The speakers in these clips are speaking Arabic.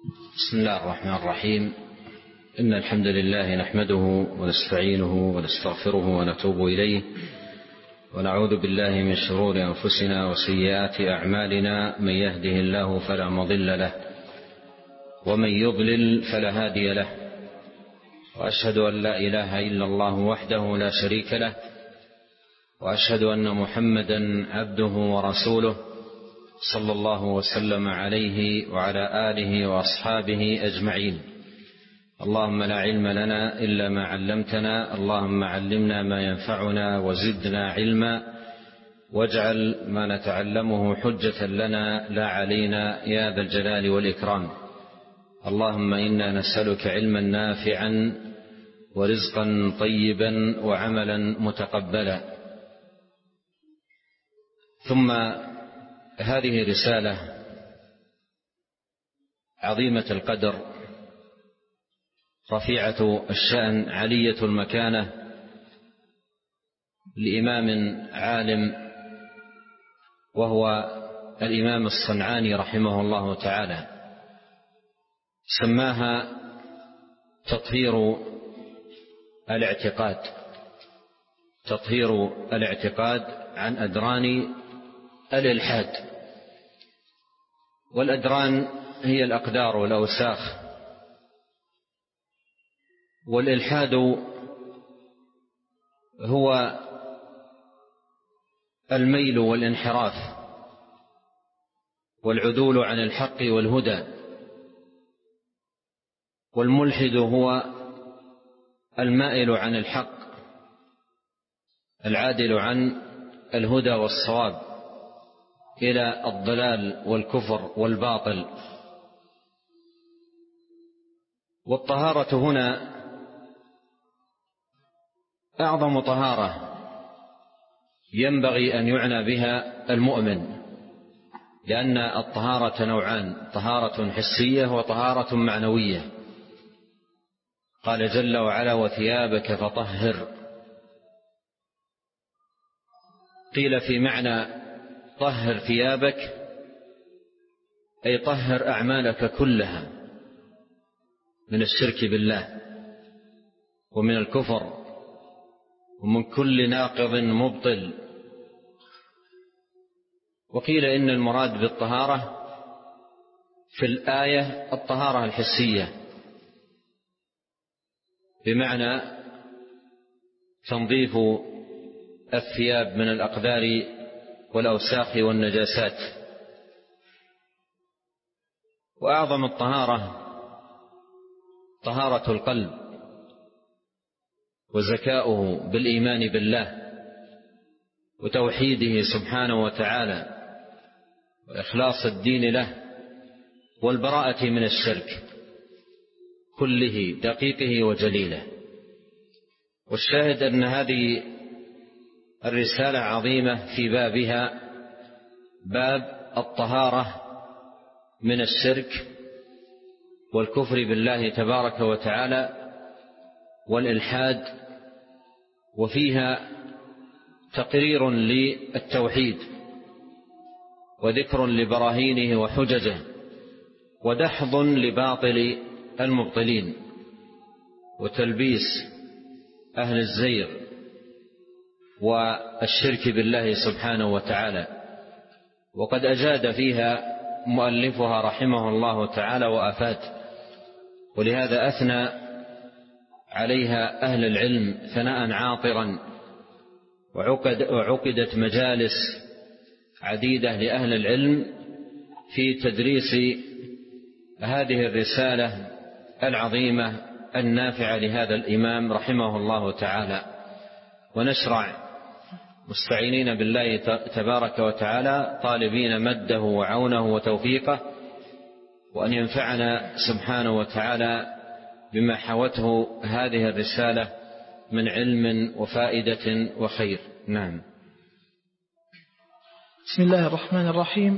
بسم الله الرحمن الرحيم. إن الحمد لله نحمده ونستعينه ونستغفره ونتوب إليه، ونعوذ بالله من شرور أنفسنا وسيئات أعمالنا. من يهده الله فلا مضل له، ومن يضلل فلا هادي له، وأشهد أن لا إله إلا الله وحده لا شريك له، وأشهد أن محمدا عبده ورسوله صلى الله وسلم عليه وعلى آله وأصحابه أجمعين. اللهم لا علم لنا إلا ما علمتنا، اللهم علمنا ما ينفعنا وزدنا علما، واجعل ما نتعلمه حجة لنا لا علينا يا ذا الجلال والإكرام. اللهم إنا نسألك علما نافعا ورزقا طيبا وعملا متقبلا. ثم هذه رسالة عظيمة القدر رفيعة الشأن علية المكانة لإمام عالم، وهو الإمام الصنعاني رحمه الله تعالى. سماها تطهير الاعتقاد، تطهير الاعتقاد عن أدران الإلحاد. والأدران هي الأقدار والأوساخ، والإلحاد هو الميل والانحراف والعدول عن الحق والهدى. والملحد هو المائل عن الحق العادل عن الهدى والصواب إلى الضلال والكفر والباطل. والطهارة هنا أعظم طهارة ينبغي أن يعنى بها المؤمن، لأن الطهارة نوعان: طهارة حسية وطهارة معنوية. قال جل وعلا: وثيابك فطهر. قيل في معنى طهر ثيابك أي طهر أعمالك كلها من الشرك بالله ومن الكفر ومن كل ناقض مبطل. وقيل إن المراد بالطهارة في الآية الطهارة الحسية، بمعنى تنظيف الثياب من الأقدار والأوساخ والنجاسات. وأعظم الطهارة طهارة القلب وزكاؤه بالإيمان بالله وتوحيده سبحانه وتعالى وإخلاص الدين له والبراءة من الشرك كله دقيقه وجليله. والشاهد أن هذه الرسالة عظيمة في بابها، باب الطهارة من الشرك والكفر بالله تبارك وتعالى والإلحاد، وفيها تقرير للتوحيد وذكر لبراهينه وحججه ودحض لباطل المبطلين وتلبيس أهل الزيغ والشرك بالله سبحانه وتعالى. وقد أجاد فيها مؤلفها رحمه الله تعالى وأفاد، ولهذا أثنى عليها أهل العلم ثناء عاطرا، وعقدت مجالس عديدة لأهل العلم في تدريس هذه الرسالة العظيمة النافعة لهذا الإمام رحمه الله تعالى. ونشرع مستعينين بالله تبارك وتعالى طالبين مده وعونه وتوفيقه، وأن ينفعنا سبحانه وتعالى بما حوته هذه الرسالة من علم وفائدة وخير. نعم. بسم الله الرحمن الرحيم.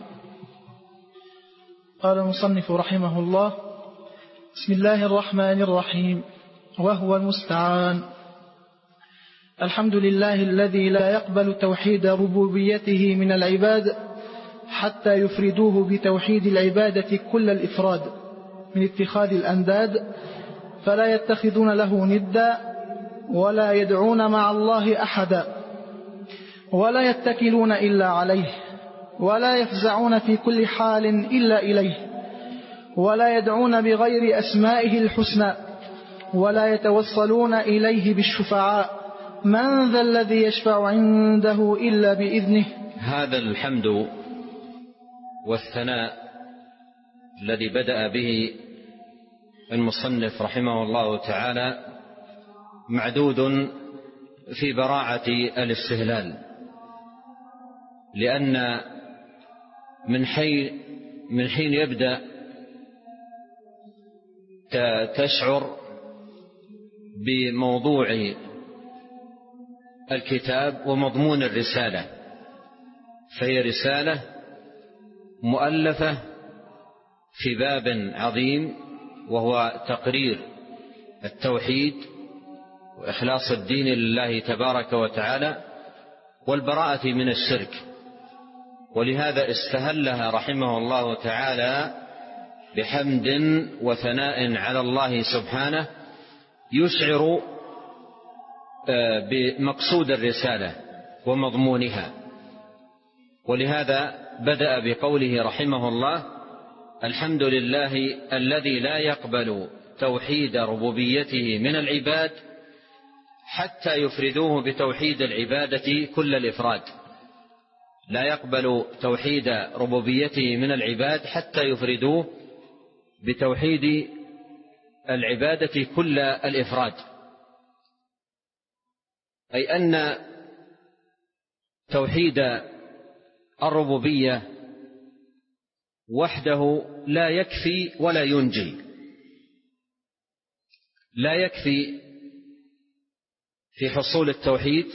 قال المصنف رحمه الله: بسم الله الرحمن الرحيم، وهو المستعان. الحمد لله الذي لا يقبل توحيد ربوبيته من العباد حتى يفردوه بتوحيد العبادة كل الإفراد، من اتخاذ الأنداد، فلا يتخذون له ندا ولا يدعون مع الله أحدا ولا يتكلون إلا عليه ولا يفزعون في كل حال إلا إليه ولا يدعون بغير أسمائه الحسنى ولا يتوصلون إليه بالشفعاء من ذا الذي يشفع عنده إلا بإذنه. هذا الحمد والثناء الذي بدأ به المصنف رحمه الله تعالى معدود في براعة الاستهلال، لأن من حين يبدأ تشعر بموضوع الكتاب ومضمون الرسالة، فهي رسالة مؤلفة في باب عظيم وهو تقرير التوحيد وإخلاص الدين لله تبارك وتعالى والبراءة من الشرك، ولهذا استهلها رحمه الله تعالى بحمد وثناء على الله سبحانه يشعر بمقصود الرسالة ومضمونها. ولهذا بدأ بقوله رحمه الله: الحمد لله الذي لا يقبل توحيد ربوبيته من العباد حتى يفردوه بتوحيد العبادة كل الإفراد. لا يقبل توحيد ربوبيته من العباد حتى يفردوه بتوحيد العبادة كل الإفراد، أي أن توحيد الربوبية وحده لا يكفي ولا ينجي. لا يكفي في حصول التوحيد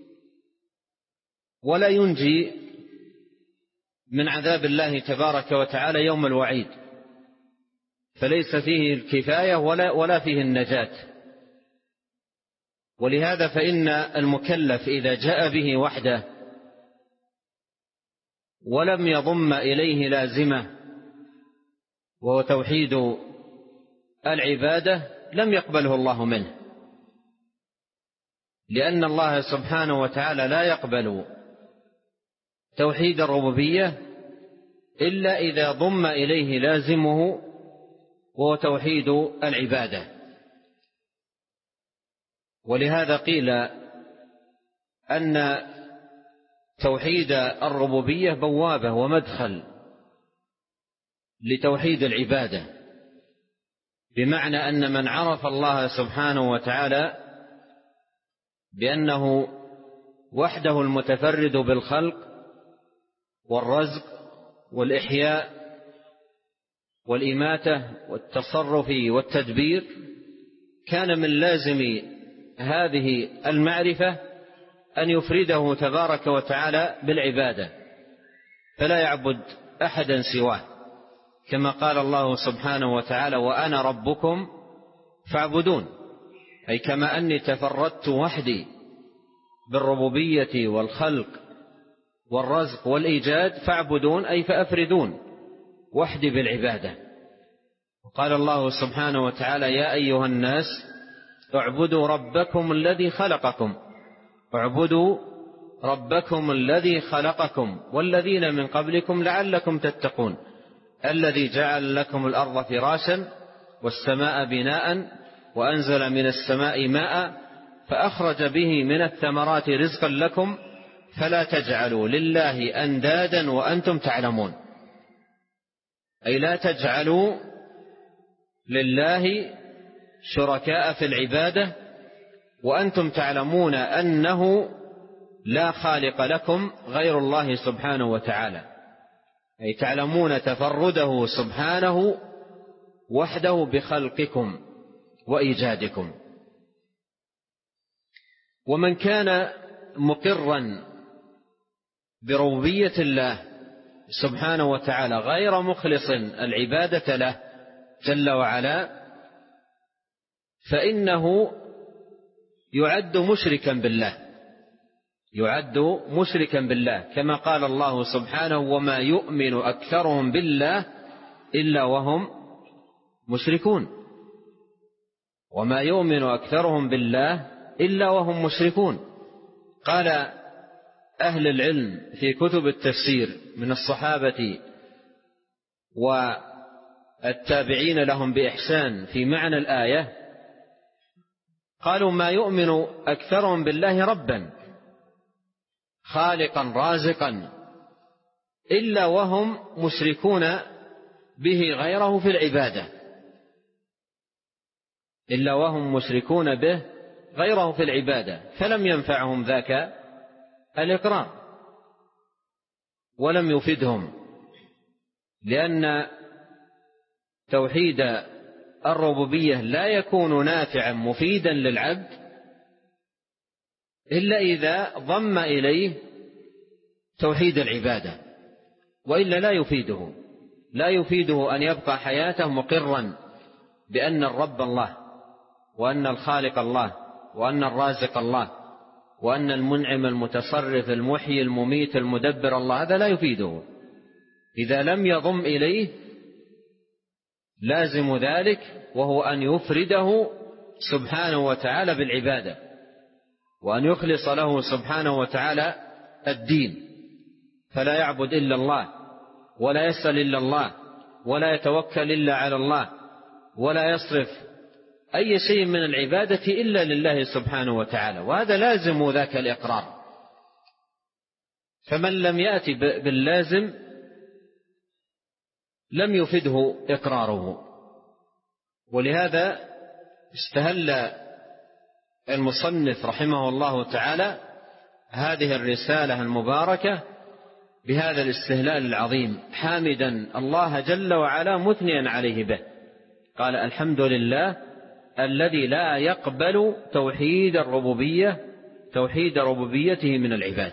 ولا ينجي من عذاب الله تبارك وتعالى يوم الوعيد، فليس فيه الكفاية ولا فيه النجاة. ولهذا فإن المكلف إذا جاء به وحده ولم يضم إليه لازمة وهو توحيد العبادة لم يقبله الله منه، لأن الله سبحانه وتعالى لا يقبل توحيد الربوبية إلا إذا ضم إليه لازمه وهو توحيد العبادة. ولهذا قيل أن توحيد الربوبية بوابة ومدخل لتوحيد العبادة، بمعنى أن من عرف الله سبحانه وتعالى بأنه وحده المتفرد بالخلق والرزق والإحياء والإماتة والتصرف والتدبير، كان من لازم هذه المعرفة أن يفرده تبارك وتعالى بالعبادة، فلا يعبد أحدا سواه، كما قال الله سبحانه وتعالى: وأنا ربكم فاعبدون، أي كما أني تفردت وحدي بالربوبية والخلق والرزق والإيجاد فاعبدون، أي فأفردون وحدي بالعبادة. وقال الله سبحانه وتعالى: يا أيها الناس اعبدوا ربكم الذي خلقكم، اعبدوا ربكم الذي خلقكم والذين من قبلكم لعلكم تتقون، الذي جعل لكم الأرض فراشا والسماء بناء وأنزل من السماء ماء فأخرج به من الثمرات رزقا لكم فلا تجعلوا لله أندادا وأنتم تعلمون، أي لا تجعلوا لله شركاء في العبادة وأنتم تعلمون أنه لا خالق لكم غير الله سبحانه وتعالى، أي تعلمون تفرده سبحانه وحده بخلقكم وإيجادكم. ومن كان مقرا بربوبية الله سبحانه وتعالى غير مخلص العبادة له جل وعلا فإنه يعد مشركا بالله، يعد مشركا بالله، كما قال الله سبحانه: وما يؤمن أكثرهم بالله إلا وهم مشركون، وما يؤمن أكثرهم بالله إلا وهم مشركون. قال أهل العلم في كتب التفسير من الصحابة والتابعين لهم بإحسان في معنى الآية، قالوا ما يؤمن أكثرهم بالله ربا خالقا رازقا إلا وهم مشركون به غيره في العبادة، إلا وهم مشركون به غيره في العبادة، فلم ينفعهم ذاك الإقرار ولم يفدهم، لأن توحيد الربوبية لا يكون نافعا مفيدا للعبد إلا إذا ضم إليه توحيد العبادة، وإلا لا يفيده أن يبقى حياته مقرا بأن الرب الله، وأن الخالق الله، وأن الرازق الله، وأن المنعم المتصرف المحيي المميت المدبر الله. هذا لا يفيده إذا لم يضم إليه لازم ذلك، وهو أن يفرده سبحانه وتعالى بالعبادة، وأن يخلص له سبحانه وتعالى الدين، فلا يعبد إلا الله، ولا يسأل إلا الله، ولا يتوكل إلا على الله، ولا يصرف أي شيء من العبادة إلا لله سبحانه وتعالى، وهذا لازم ذاك الإقرار. فمن لم يأتي باللازم لم يفده إقراره. ولهذا استهل المصنف رحمه الله تعالى هذه الرسالة المباركة بهذا الاستهلال العظيم، حامدا الله جل وعلا مثنيا عليه به. قال الحمد لله الذي لا يقبل توحيد ربوبيته من العباد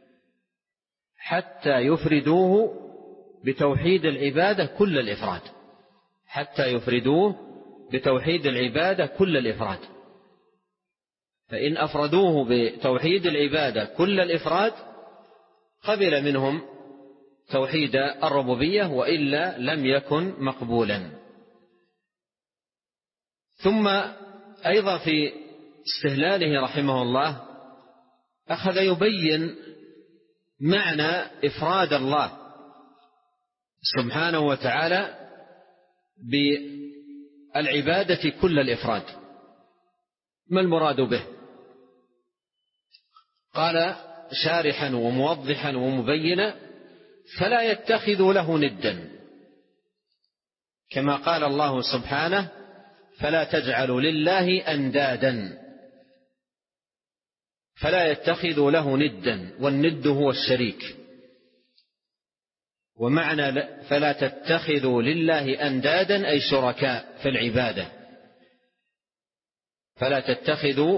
حتى يفردوه بتوحيد العبادة كل الإفراد، حتى يفردوه بتوحيد العبادة كل الإفراد. فإن أفردوه بتوحيد العبادة كل الإفراد قبل منهم توحيد الربوبية، وإلا لم يكن مقبولا. ثم أيضا في استهلاله رحمه الله أخذ يبين معنى إفراد الله سبحانه وتعالى بالعبادة كل الإفراد. ما المراد به؟ قال شارحا وموضحا ومبينا: فلا يتخذ له ندا، كما قال الله سبحانه: فلا تجعلوا لله أندادا. فلا يتخذ له ندا، والند هو الشريك. ومعنى فلا تتخذوا لله أندادا أي شركاء في العبادة. فلا تتخذوا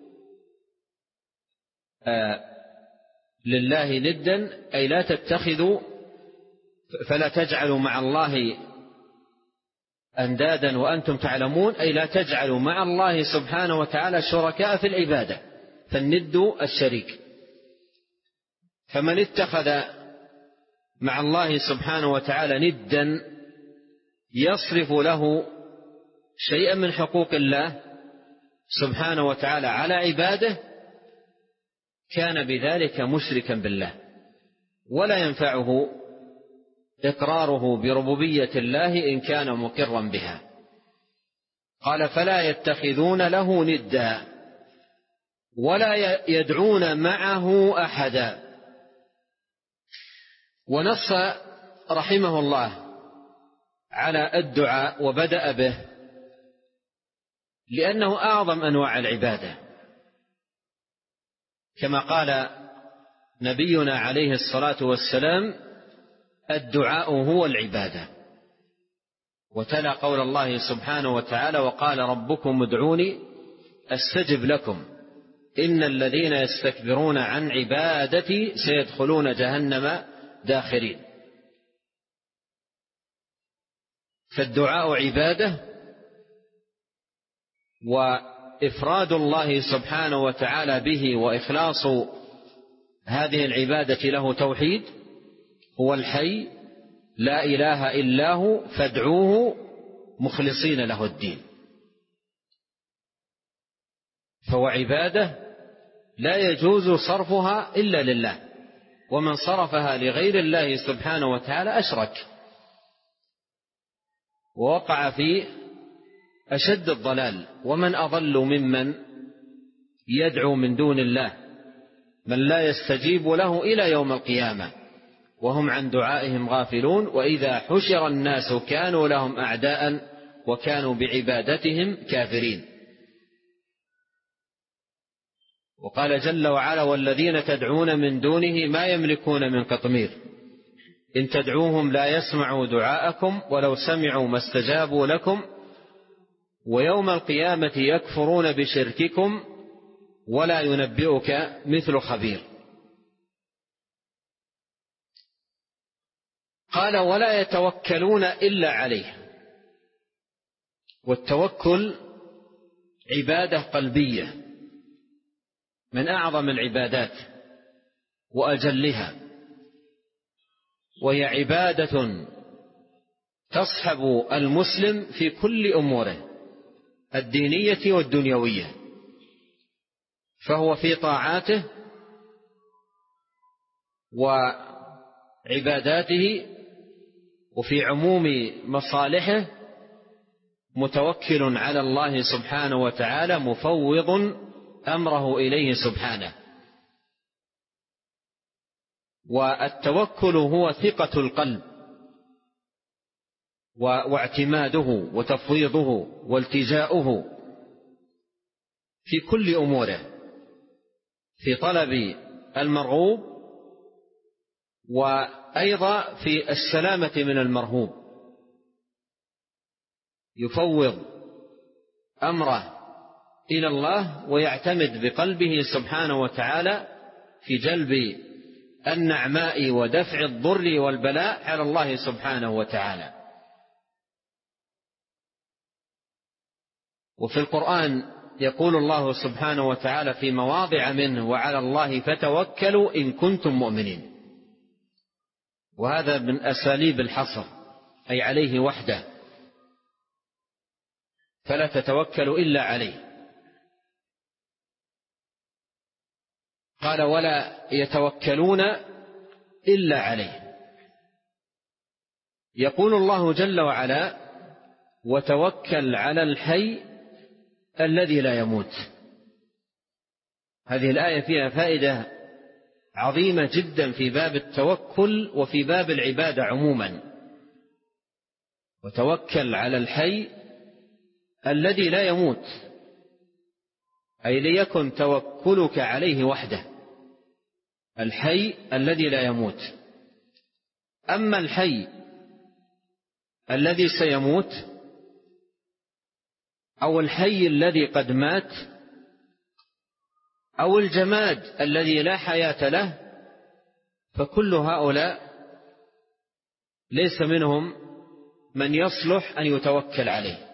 لله ندا أي لا تتخذوا، فلا تجعلوا مع الله أندادا وأنتم تعلمون، أي لا تجعلوا مع الله سبحانه وتعالى شركاء في العبادة، فالند الشريك. فمن اتخذ مع الله سبحانه وتعالى ندا يصرف له شيئا من حقوق الله سبحانه وتعالى على عباده كان بذلك مشركا بالله، ولا ينفعه إقراره بربوبية الله إن كان مقرا بها. قال: فلا يتخذون له ندا ولا يدعون معه أحدا. ونص رحمه الله على الدعاء وبدأ به لأنه أعظم أنواع العبادة، كما قال نبينا عليه الصلاة والسلام: الدعاء هو العبادة. وتلا قول الله سبحانه وتعالى: وقال ربكم ادعوني أستجب لكم إن الذين يستكبرون عن عبادتي سيدخلون جهنم داخرين. فالدعاء عبادة، وإفراد الله سبحانه وتعالى به وإخلاص هذه العبادة له توحيد. هو الحي لا إله إلا هو فادعوه مخلصين له الدين. فهو عبادة لا يجوز صرفها إلا لله، ومن صرفها لغير الله سبحانه وتعالى أشرك ووقع في أشد الضلال. ومن أضل ممن يدعو من دون الله من لا يستجيب له إلى يوم القيامة وهم عن دعائهم غافلون، وإذا حشر الناس كانوا لهم أعداء وكانوا بعبادتهم كافرين. وقال جل وعلا: والذين تدعون من دونه ما يملكون من قطمير إن تدعوهم لا يسمعوا دعاءكم ولو سمعوا ما استجابوا لكم ويوم القيامة يكفرون بشرككم ولا ينبئك مثل خبير. قال: ولا يتوكلون إلا عليه. والتوكل عبادة قلبية من أعظم العبادات وأجلها، وهي عبادة تصحب المسلم في كل أموره الدينية والدنيوية، فهو في طاعاته وعباداته وفي عموم مصالحه متوكل على الله سبحانه وتعالى، مفوض أمره إليه سبحانه. والتوكل هو ثقة القلب واعتماده وتفويضه والتجاؤه في كل أموره، في طلب المرغوب وأيضا في السلامة من المرهوب. يفوض أمره إلى الله ويعتمد بقلبه سبحانه وتعالى في جلب النعماء ودفع الضر والبلاء على الله سبحانه وتعالى. وفي القرآن يقول الله سبحانه وتعالى في مواضع منه: وعلى الله فتوكلوا إن كنتم مؤمنين. وهذا من أساليب الحصر، أي عليه وحده، فلا تتوكلوا إلا عليه. قال: ولا يتوكلون إلا عليه. يقول الله جل وعلا: وتوكل على الحي الذي لا يموت. هذه الآية فيها فائدة عظيمة جدا في باب التوكل وفي باب العبادة عموما. وتوكل على الحي الذي لا يموت، أي ليكن توكلك عليه وحده، الحي الذي لا يموت. أما الحي الذي سيموت أو الحي الذي قد مات أو الجماد الذي لا حياة له، فكل هؤلاء ليس منهم من يصلح أن يتوكل عليه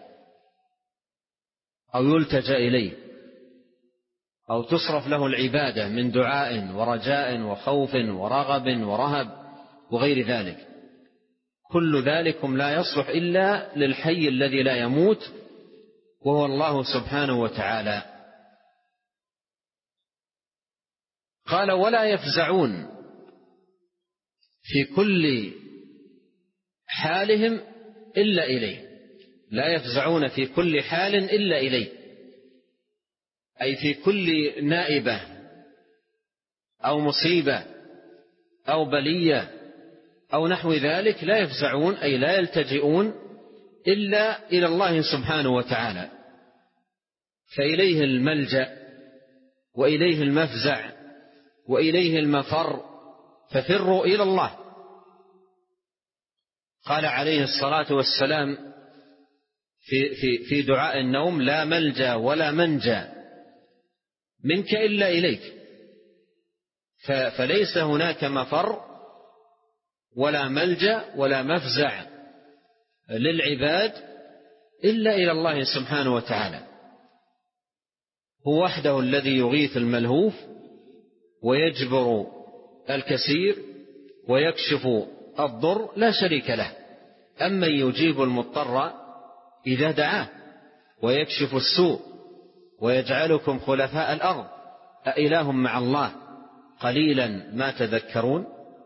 أو يلتجأ إليه أو تصرف له العبادة من دعاء ورجاء وخوف ورغب ورهب وغير ذلك. كل ذلكم لا يصلح إلا للحي الذي لا يموت، وهو الله سبحانه وتعالى. قال: ولا يفزعون في كل حالهم إلا إليه. لا يفزعون في كل حال إلا إليه، أي في كل نائبة أو مصيبة أو بلية أو نحو ذلك لا يفزعون، أي لا يلتجئون إلا إلى الله سبحانه وتعالى، فإليه الملجأ وإليه المفزع وإليه المفر، ففروا إلى الله. قال عليه الصلاة والسلام في دعاء النوم: لا ملجأ ولا منجى منك إلا إليك. فليس هناك مفر ولا ملجأ ولا مفزع للعباد إلا إلى الله سبحانه وتعالى. هو وحده الذي يغيث الملهوف ويجبر الكثير ويكشف الضر، لا شريك له. أمن يجيب المضطر إذا دعاه ويكشف السوء ويجعلكم خلفاء الأرض أإله مع الله قليلا ما تذكرون.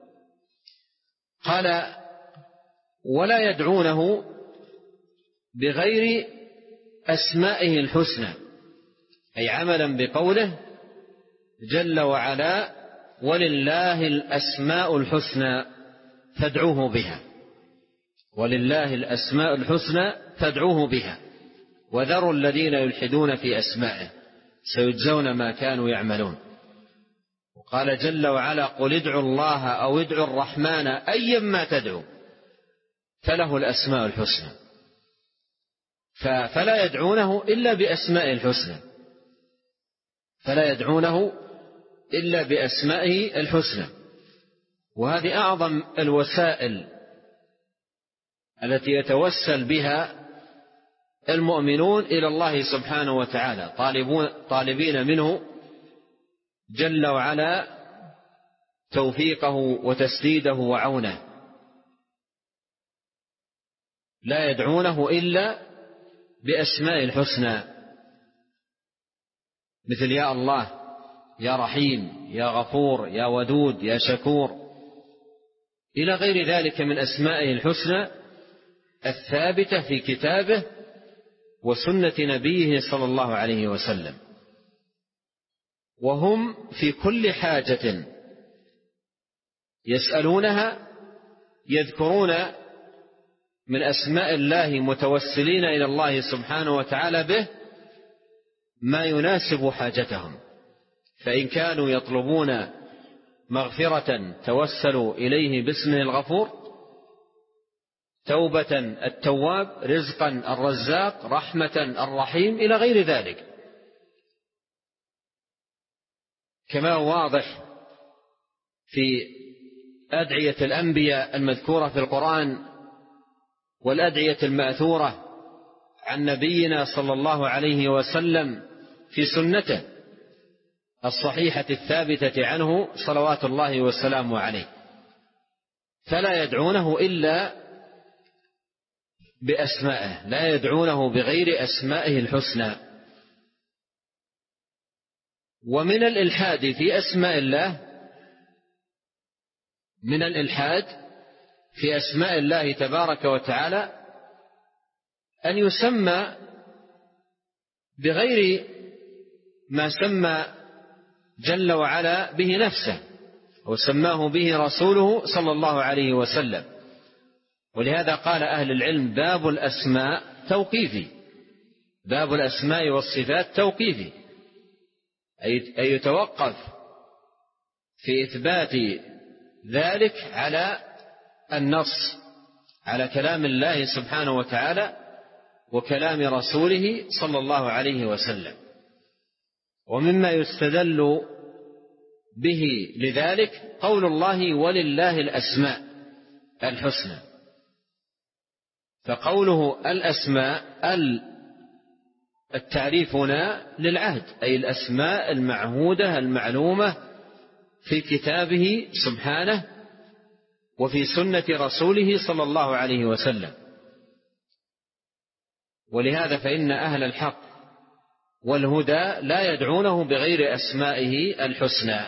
قال ولا يدعونه بغير أسمائه الحسنى، أي عملا بقوله جل وعلا ولله الأسماء الحسنى فادعوه بها، ولله الأسماء الحسنى فادعوه بها وذروا الذين يلحدون في أسمائه سيجزون ما كانوا يعملون. وقال جل وعلا قل ادعوا الله أو ادعوا الرحمن أيما تدعوا فله الأسماء الحسنى، فلا يدعونه إلا بأسمائه الحسنى، فلا يدعونه إلا بأسمائه الحسنى. وهذه أعظم الوسائل التي يتوسل بها المؤمنون إلى الله سبحانه وتعالى، طالبين منه جل وعلا توفيقه وتسديده وعونه. لا يدعونه إلا بأسماء الحسنى، مثل يا الله، يا رحيم، يا غفور، يا ودود، يا شكور، إلى غير ذلك من أسمائه الحسنى الثابتة في كتابه وسنة نبيه صلى الله عليه وسلم. وهم في كل حاجة يسألونها يذكرون من أسماء الله متوسلين إلى الله سبحانه وتعالى به ما يناسب حاجتهم. فإن كانوا يطلبون مغفرة توسلوا إليه باسمه الغفور، توبة التواب، رزقا الرزاق، رحمة الرحيم، إلى غير ذلك. كما هو واضح في أدعية الأنبياء المذكورة في القرآن والأدعية المأثورة عن نبينا صلى الله عليه وسلم في سنته الصحيحة الثابتة عنه صلوات الله وسلامه عليه. فلا يدعونه إلا بأسمائه، لا يدعونه بغير أسمائه الحسنى. ومن الإلحاد في أسماء الله، من الإلحاد في أسماء الله تبارك وتعالى أن يسمى بغير ما سمى جل وعلا به نفسه وسماه به رسوله صلى الله عليه وسلم. ولهذا قال أهل العلم باب الأسماء توقيفي، باب الأسماء والصفات توقيفي، أي يتوقف في إثبات ذلك على النص، على كلام الله سبحانه وتعالى وكلام رسوله صلى الله عليه وسلم. ومما يستدل به لذلك قول الله ولله الأسماء الحسنى. فقوله الأسماء التعريف هنا للعهد، أي الأسماء المعهودة المعلومة في كتابه سبحانه وفي سنة رسوله صلى الله عليه وسلم. ولهذا فإن أهل الحق والهدى لا يدعونه بغير أسمائه الحسنى.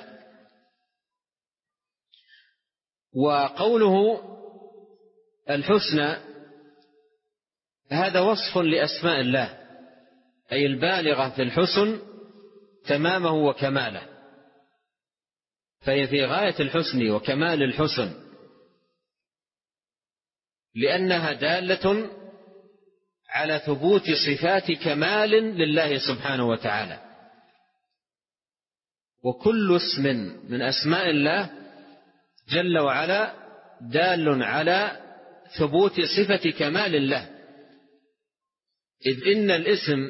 وقوله الحسنى هذا وصف لأسماء الله، أي البالغة في الحسن تمامه وكماله، فهي في غاية الحسن وكمال الحسن، لأنها دالة على ثبوت صفات كمال لله سبحانه وتعالى. وكل اسم من أسماء الله جل وعلا دال على ثبوت صفة كمال الله، إذ إن الاسم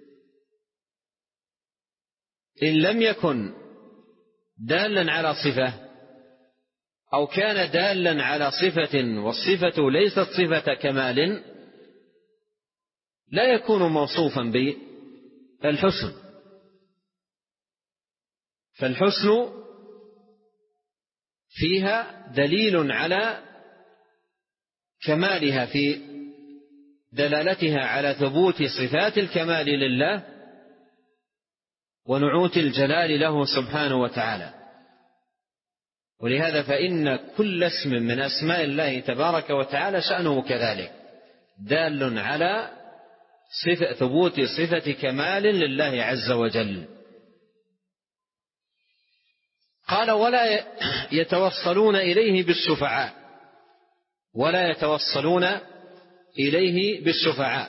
إن لم يكن دالا على صفة أو كان دالا على صفة والصفة ليست صفة كمال لا يكون موصوفا بالحسن. فالحسن فيها دليل على كمالها في دلالتها على ثبوت صفات الكمال لله ونعوت الجلال له سبحانه وتعالى. ولهذا فإن كل اسم من أسماء الله تبارك وتعالى شأنه كذلك، دال على ثبوت صفة كمال لله عز وجل. قال: ولا يتوصلون إليه بالشفعاء، ولا يتوصلون إليه بالشفعاء.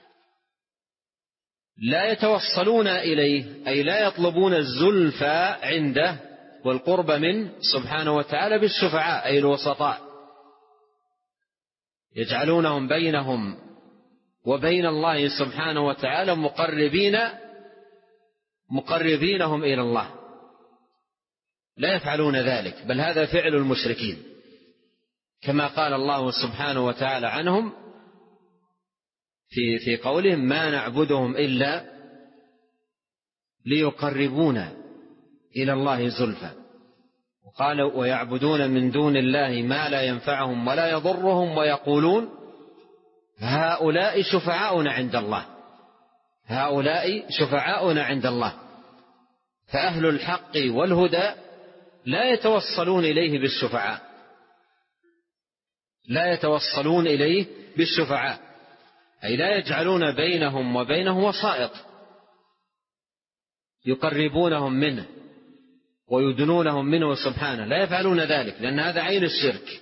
لا يتوصلون إليه أي لا يطلبون الزلفى عنده والقرب منه سبحانه وتعالى بالشفعاء أي الوسطاء، يجعلونهم بينهم وبين الله سبحانه وتعالى مقربينهم إلى الله. لا يفعلون ذلك، بل هذا فعل المشركين، كما قال الله سبحانه وتعالى عنهم في قولهم: ما نعبدهم إلا ليقربونا إلى الله زلفى. وقال: ويعبدون من دون الله ما لا ينفعهم ولا يضرهم ويقولون هؤلاء شفعاؤنا عند الله، هؤلاء شفعاؤنا عند الله. فأهل الحق والهدى لا يتوصلون إليه بالشفعاء، لا يتوصلون إليه بالشفعاء، أي لا يجعلون بينهم وبينه وسائط يقربونهم منه ويدنونهم منه سبحانه، لا يفعلون ذلك، لأن هذا عين الشرك،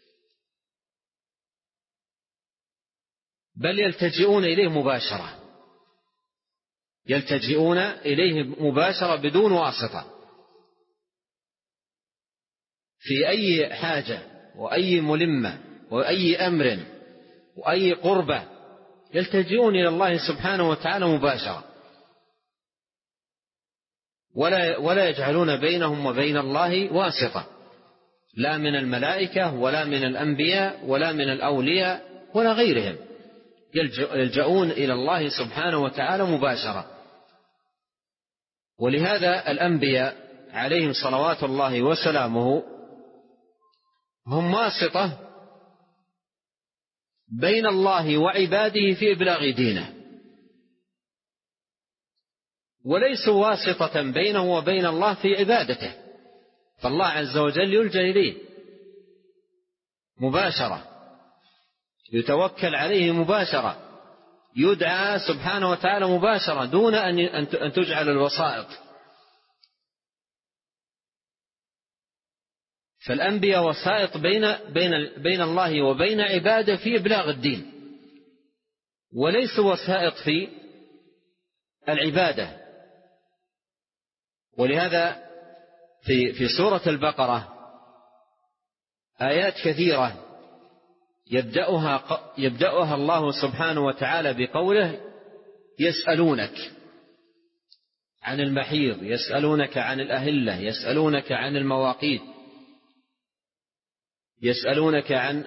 بل يلتجئون إليه مباشرة، يلتجئون إليه مباشرة بدون واسطة في أي حاجة وأي ملمة وأي أمر وأي قربة، يلتجئون إلى الله سبحانه وتعالى مباشرة، ولا يجعلون بينهم وبين الله واسطة، لا من الملائكة ولا من الأنبياء ولا من الأولياء ولا غيرهم، يلجؤون إلى الله سبحانه وتعالى مباشرة. ولهذا الأنبياء عليهم صلوات الله وسلامه هم واسطة بين الله وعباده في إبلاغ دينه، وليسوا واسطة بينه وبين الله في عبادته، فالله عز وجل يلجأ إليه مباشرة، يتوكل عليه مباشرة، يدعى سبحانه وتعالى مباشرة دون أن تجعل الوسائط. فالأنبياء وسائط بين الله وبين عباده في إبلاغ الدين، وليسوا وسائط في العبادة. ولهذا في سورة البقرة آيات كثيرة يبدأها الله سبحانه وتعالى بقوله: يسألونك عن المحيض، يسألونك عن الأهلة، يسألونك عن المواقيت، يسألونك عن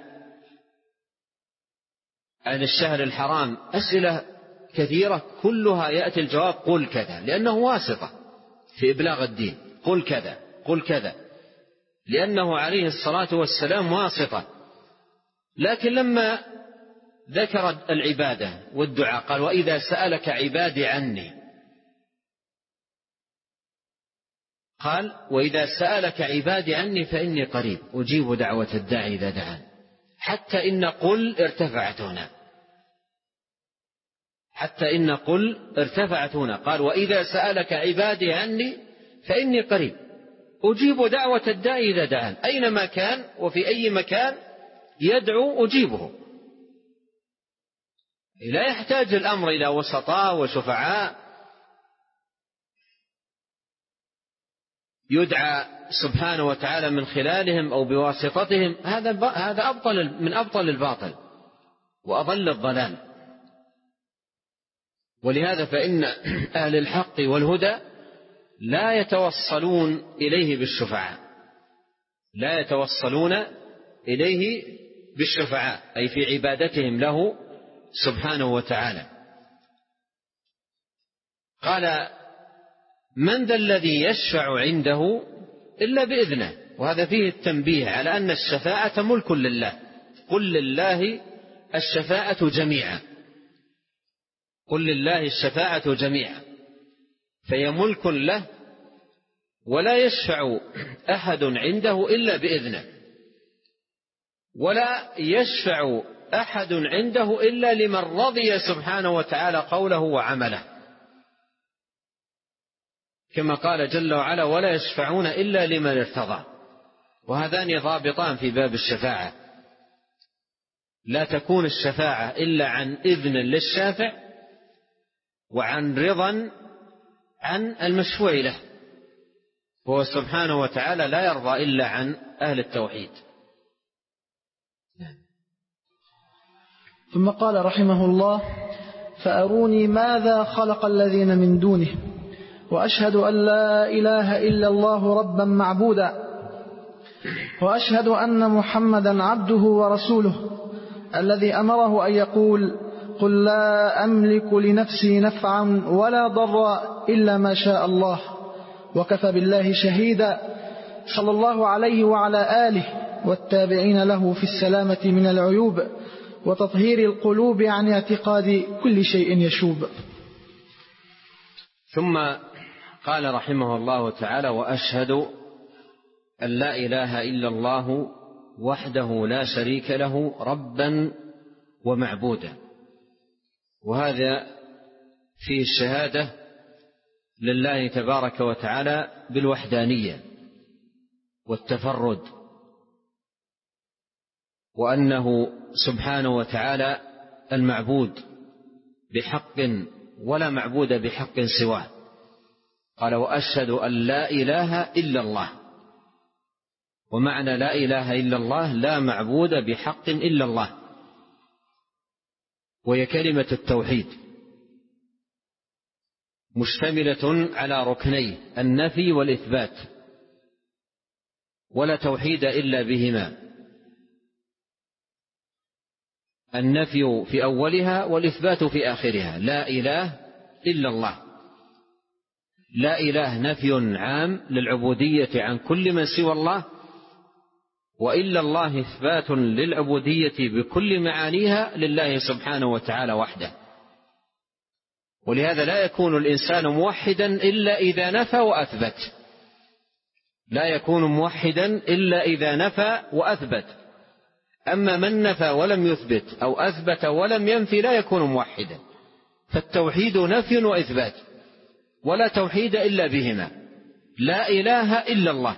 الشهر الحرام، أسئلة كثيرة كلها يأتي الجواب قل كذا، لأنه واسطة في إبلاغ الدين، قل كذا قل كذا، لأنه عليه الصلاة والسلام واسطة. لكن لما ذكر العبادة والدعاء قال: وإذا سألك عبادي عني، قال: وإذا سألك عبادي عني فإني قريب أجيب دعوة الداعي إذا دعان، حتى إن قل ارتفعت هنا، حتى إن قل ارتفعت هنا، قال: وإذا سألك عبادي عني فإني قريب أجيب دعوة الداعي إذا دعان، أينما كان وفي أي مكان يدعو أجيبه. لا يحتاج الأمر إلى وسطاء وشفعاء يدعى سبحانه وتعالى من خلالهم أو بواسطتهم، هذا من أبطل الباطل وأضل الضلال. ولهذا فإن أهل الحق والهدى لا يتوصلون إليه بالشفعاء، لا يتوصلون إليه بالشفعاء، أي في عبادتهم له سبحانه وتعالى. قال: من ذا الذي يشفع عنده إلا بإذنه، وهذا فيه التنبيه على أن الشفاعة ملك لله، قل لله الشفاعة جميعا، قل لله الشفاعة جميعا، فهي ملك له، ولا يشفع أحد عنده إلا بإذنه، ولا يشفع أحد عنده إلا لمن رضي سبحانه وتعالى قوله وعمله، كما قال جل وعلا: ولا يشفعون إلا لمن ارتضى. وهذان ضابطان في باب الشفاعة: لا تكون الشفاعة إلا عن إذن للشافع، وعن رضا عن المشفوع له، وهو سبحانه وتعالى لا يرضى إلا عن أهل التوحيد. ثم قال رحمه الله: فأروني ماذا خلق الذين من دونه، وأشهد أن لا إله إلا الله ربا معبودا، وأشهد أن محمدا عبده ورسوله الذي أمره أن يقول: قل لا أملك لنفسي نفعا ولا ضرا إلا ما شاء الله، وكفى بالله شهيدا، صلى الله عليه وعلى آله والتابعين له في السلامة من العيوب وتطهير القلوب عن اعتقاد كل شيء يشوب. ثم قال رحمه الله تعالى: وأشهد أن لا إله إلا الله وحده لا شريك له ربا ومعبودا. وهذا فيه الشهادة لله تبارك وتعالى بالوحدانية والتفرد، وأنه سبحانه وتعالى المعبود بحق ولا معبود بحق سواه. قال: وأشهد أن لا إله إلا الله. ومعنى لا إله إلا الله لا معبود بحق إلا الله، وهي كلمة التوحيد، مشتملة على ركني النفي والإثبات، ولا توحيد إلا بهما: النفي في أولها والإثبات في آخرها. لا إله إلا الله. لا إله نفي عام للعبودية عن كل من سوى الله، وإلا الله إثبات للعبودية بكل معانيها لله سبحانه وتعالى وحده. ولهذا لا يكون الإنسان موحدا إلا إذا نفى وأثبت. لا يكون موحدا إلا إذا نفى وأثبت. أما من نفى ولم يثبت أو أثبت ولم ينفي لا يكون موحدا. فالتوحيد نفي وإثبات، ولا توحيد إلا بهما. لا إله إلا الله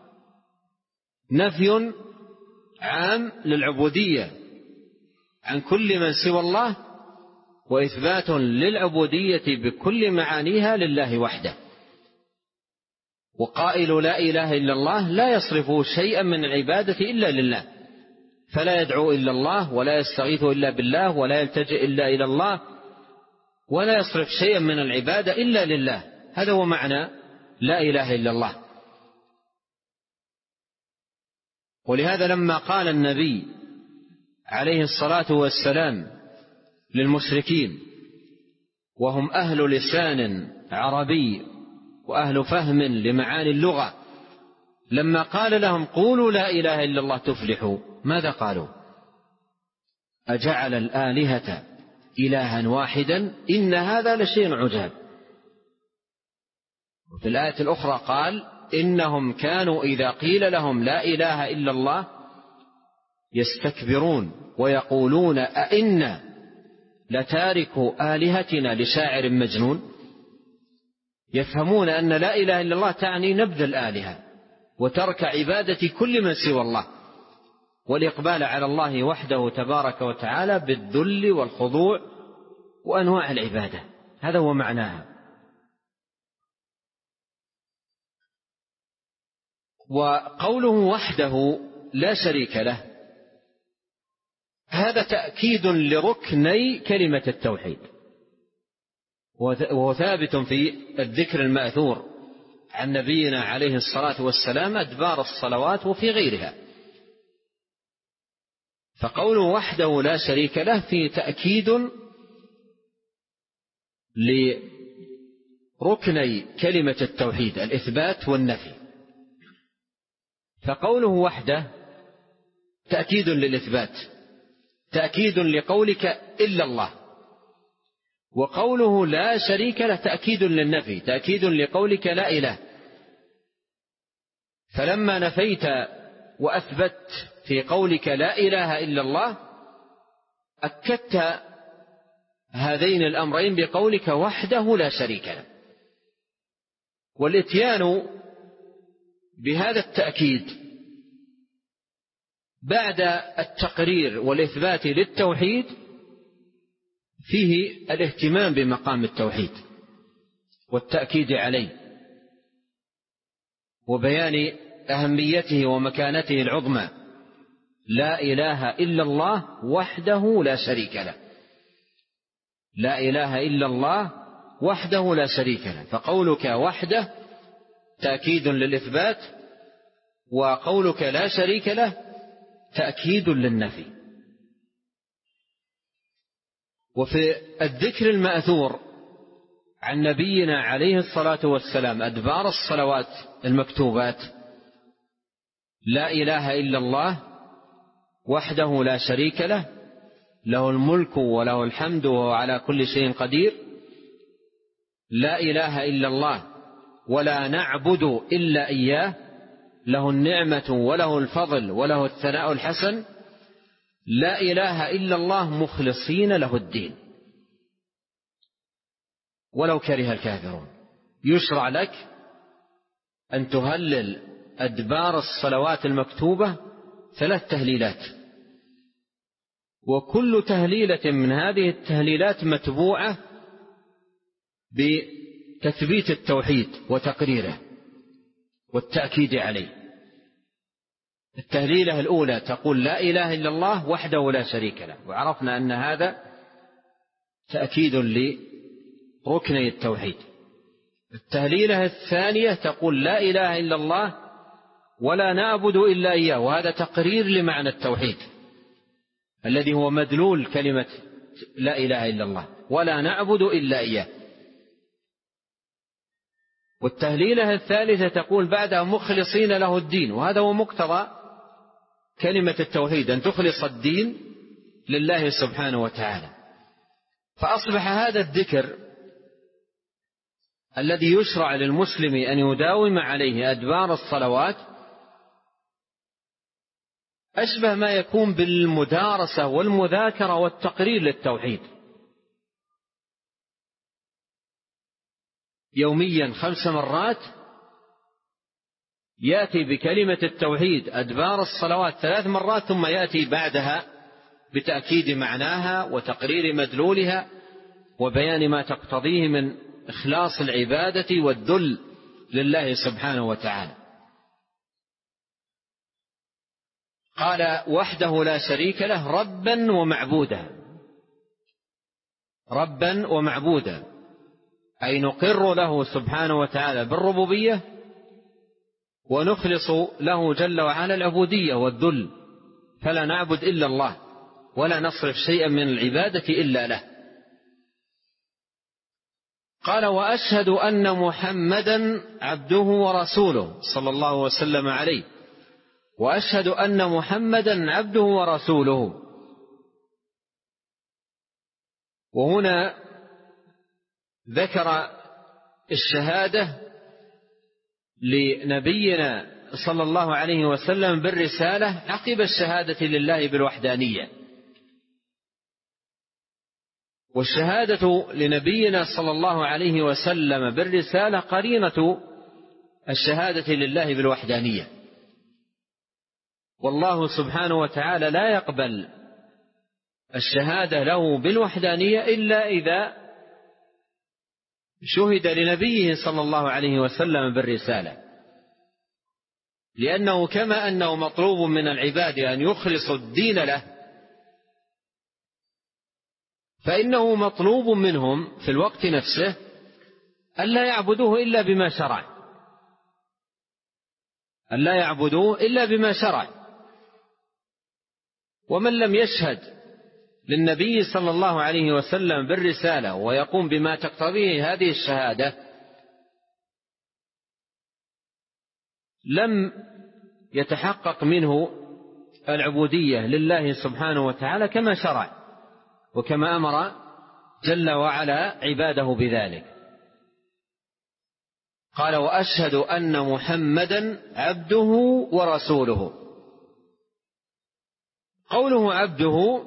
نفي عام للعبودية عن كل من سوى الله، وإثبات للعبودية بكل معانيها لله وحده. وقائل لا إله إلا الله لا يصرف شيئا من العبادة إلا لله، فلا يدعو إلا الله، ولا يستغيث إلا بالله، ولا يلتجئ إلا إلى الله، ولا يصرف شيئا من العبادة إلا لله. هذا هو معنى لا إله إلا الله. ولهذا لما قال النبي عليه الصلاة والسلام للمشركين، وهم أهل لسان عربي وأهل فهم لمعاني اللغة، لما قال لهم: قولوا لا إله إلا الله تفلحوا، ماذا قالوا؟ أجعل الآلهة إلها واحدا إن هذا لشيء عجاب. وفي الآية الأخرى قال: إنهم كانوا إذا قيل لهم لا إله إلا الله يستكبرون ويقولون أئنا لتاركوا آلهتنا لشاعر مجنون. يفهمون أن لا إله إلا الله تعني نبذ الآلهة وترك عبادة كل من سوى الله، والإقبال على الله وحده تبارك وتعالى بالذل والخضوع وأنواع العبادة. هذا هو معناها. وقوله وحده لا شريك له هذا تأكيد لركني كلمة التوحيد، وهو ثابت في الذكر المأثور عن نبينا عليه الصلاة والسلام أدبار الصلوات وفي غيرها. فقوله وحده لا شريك له فيه تأكيد لركني كلمة التوحيد الإثبات والنفي. فقوله وحده تأكيد للإثبات، تأكيد لقولك إلا الله، وقوله لا شريك له تأكيد للنفي، تأكيد لقولك لا إله. فلما نفيت وأثبت في قولك لا إله إلا الله أكدت هذين الأمرين بقولك وحده لا شريك له. والإتيان بهذا التأكيد بعد التقرير والإثبات للتوحيد فيه الاهتمام بمقام التوحيد والتأكيد عليه وبيان أهميته ومكانته العظمى. لا إله إلا الله وحده لا شريك له، لا إله إلا الله وحده لا شريك له. فقولك وحده تأكيد للإثبات، وقولك لا شريك له تأكيد للنفي. وفي الذكر المأثور عن نبينا عليه الصلاة والسلام أدبار الصلوات المكتوبات لا إله إلا الله وحده لا شريك له، له الملك وله الحمد وهو على كل شيء قدير. لا إله إلا الله ولا نعبد إلا إياه، له النعمة وله الفضل وله الثناء الحسن. لا إله إلا الله مخلصين له الدين ولو كره الكافرون. يشرع لك أن تهلل أدبار الصلوات المكتوبة 3 تهليلات، وكل تهليلة من هذه التهليلات متبوعة بتثبيت التوحيد وتقريره والتأكيد عليه. التهليلة الأولى تقول لا إله إلا الله وحده لا شريك له، وعرفنا أن هذا تأكيد لركني التوحيد. التهليلة الثانية تقول لا إله إلا الله ولا نعبد إلا إياه، وهذا تقرير لمعنى التوحيد الذي هو مدلول كلمة لا إله إلا الله، ولا نعبد إلا إياه. والتهليلة الثالثة تقول بعدها مخلصين له الدين، وهذا هو مقتضى كلمة التوحيد، أن تخلص الدين لله سبحانه وتعالى. فأصبح هذا الذكر الذي يشرع للمسلم أن يداوم عليه أدبار الصلوات أشبه ما يكون بالمدارسة والمذاكرة والتقرير للتوحيد. يوميا 5 مرات يأتي بكلمة التوحيد أدبار الصلوات 3 مرات، ثم يأتي بعدها بتأكيد معناها وتقرير مدلولها وبيان ما تقتضيه من إخلاص العبادة والذل لله سبحانه وتعالى. قال وحده لا شريك له ربا ومعبودا. ربا ومعبودا أي نقر له سبحانه وتعالى بالربوبية، ونخلص له جل وعلا العبودية والذل، فلا نعبد إلا الله ولا نصرف شيئا من العبادة إلا له. قال وأشهد أن محمدا عبده ورسوله صلى الله وسلم عليه. وأشهد أن محمدا عبده ورسوله. وهنا ذكر الشهادة لنبينا صلى الله عليه وسلم بالرسالة عقب الشهادة لله بالوحدانية. والشهادة لنبينا صلى الله عليه وسلم بالرسالة قرينة الشهادة لله بالوحدانية. والله سبحانه وتعالى لا يقبل الشهادة له بالوحدانية إلا إذا شهد لنبيه صلى الله عليه وسلم بالرسالة، لأنه كما أنه مطلوب من العباد أن يخلصوا الدين له، فإنه مطلوب منهم في الوقت نفسه ألا يعبدوه إلا بما شرع، ألا يعبدوه إلا بما شرع. ومن لم يشهد للنبي صلى الله عليه وسلم بالرسالة ويقوم بما تقتضيه هذه الشهادة لم يتحقق منه العبودية لله سبحانه وتعالى كما شرع وكما أمر جل وعلا عباده بذلك. قال: وأشهد أن محمدا عبده ورسوله. قوله عبده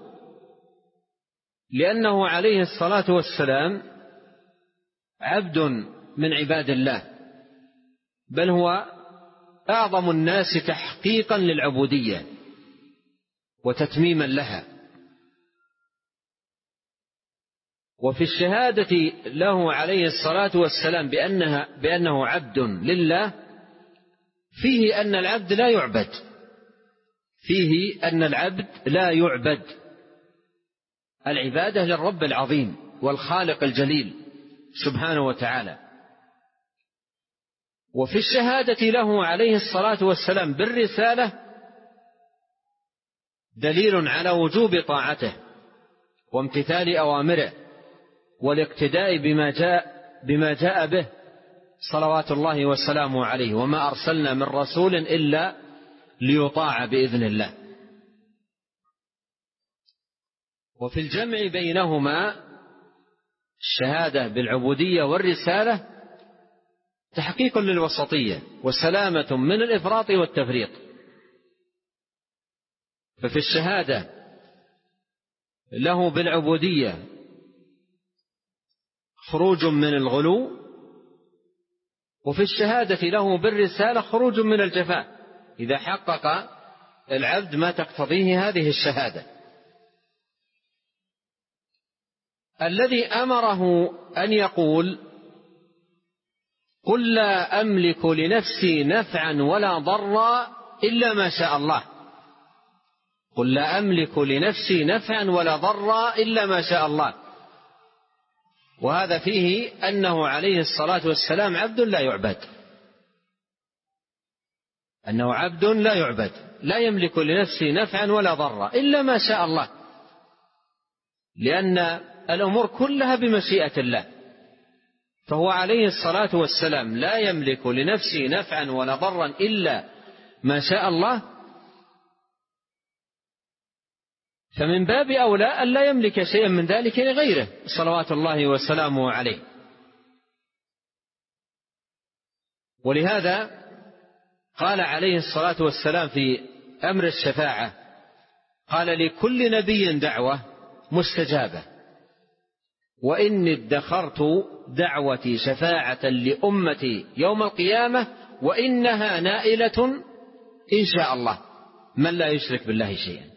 لأنه عليه الصلاة والسلام عبد من عباد الله، بل هو أعظم الناس تحقيقا للعبودية وتتميما لها. وفي الشهادة له عليه الصلاة والسلام بأنه عبد لله فيه أن العبد لا يعبد، فيه أن العبد لا يعبد، العبادة للرب العظيم والخالق الجليل سبحانه وتعالى. وفي الشهادة له عليه الصلاة والسلام بالرسالة دليل على وجوب طاعته وامتثال أوامره والاقتداء بما جاء به صلوات الله وسلامه عليه، وما أرسلنا من رسول إلا ليطاع بإذن الله. وفي الجمع بينهما الشهادة بالعبودية والرسالة تحقيق للوسطية وسلامة من الإفراط والتفريط. ففي الشهادة له بالعبودية خروج من الغلو، وفي الشهادة له بالرسالة خروج من الجفاء إذا حقق العبد ما تقتضيه هذه الشهادة. الذي أمره أن يقول: قل لا أملك لنفسي نفعا ولا ضرا إلا ما شاء الله، قل لا أملك لنفسي نفعا ولا ضرا إلا ما شاء الله. وهذا فيه أنه عليه الصلاة والسلام عبد لا يعبد، أنه عبد لا يعبد، لا يملك لنفسه نفعا ولا ضرا إلا ما شاء الله، لأن الأمور كلها بمشيئة الله. فهو عليه الصلاة والسلام لا يملك لنفسه نفعا ولا ضرا إلا ما شاء الله، فمن باب أولى أن لا يملك شيئا من ذلك لغيره صلوات الله وسلامه عليه. ولهذا قال عليه الصلاة والسلام في أمر الشفاعة: قال: لكل نبي دعوة مستجابة، وإني ادخرت دعوتي شفاعة لأمتي يوم القيامة وإنها نائلة إن شاء الله من لا يشرك بالله شيئا.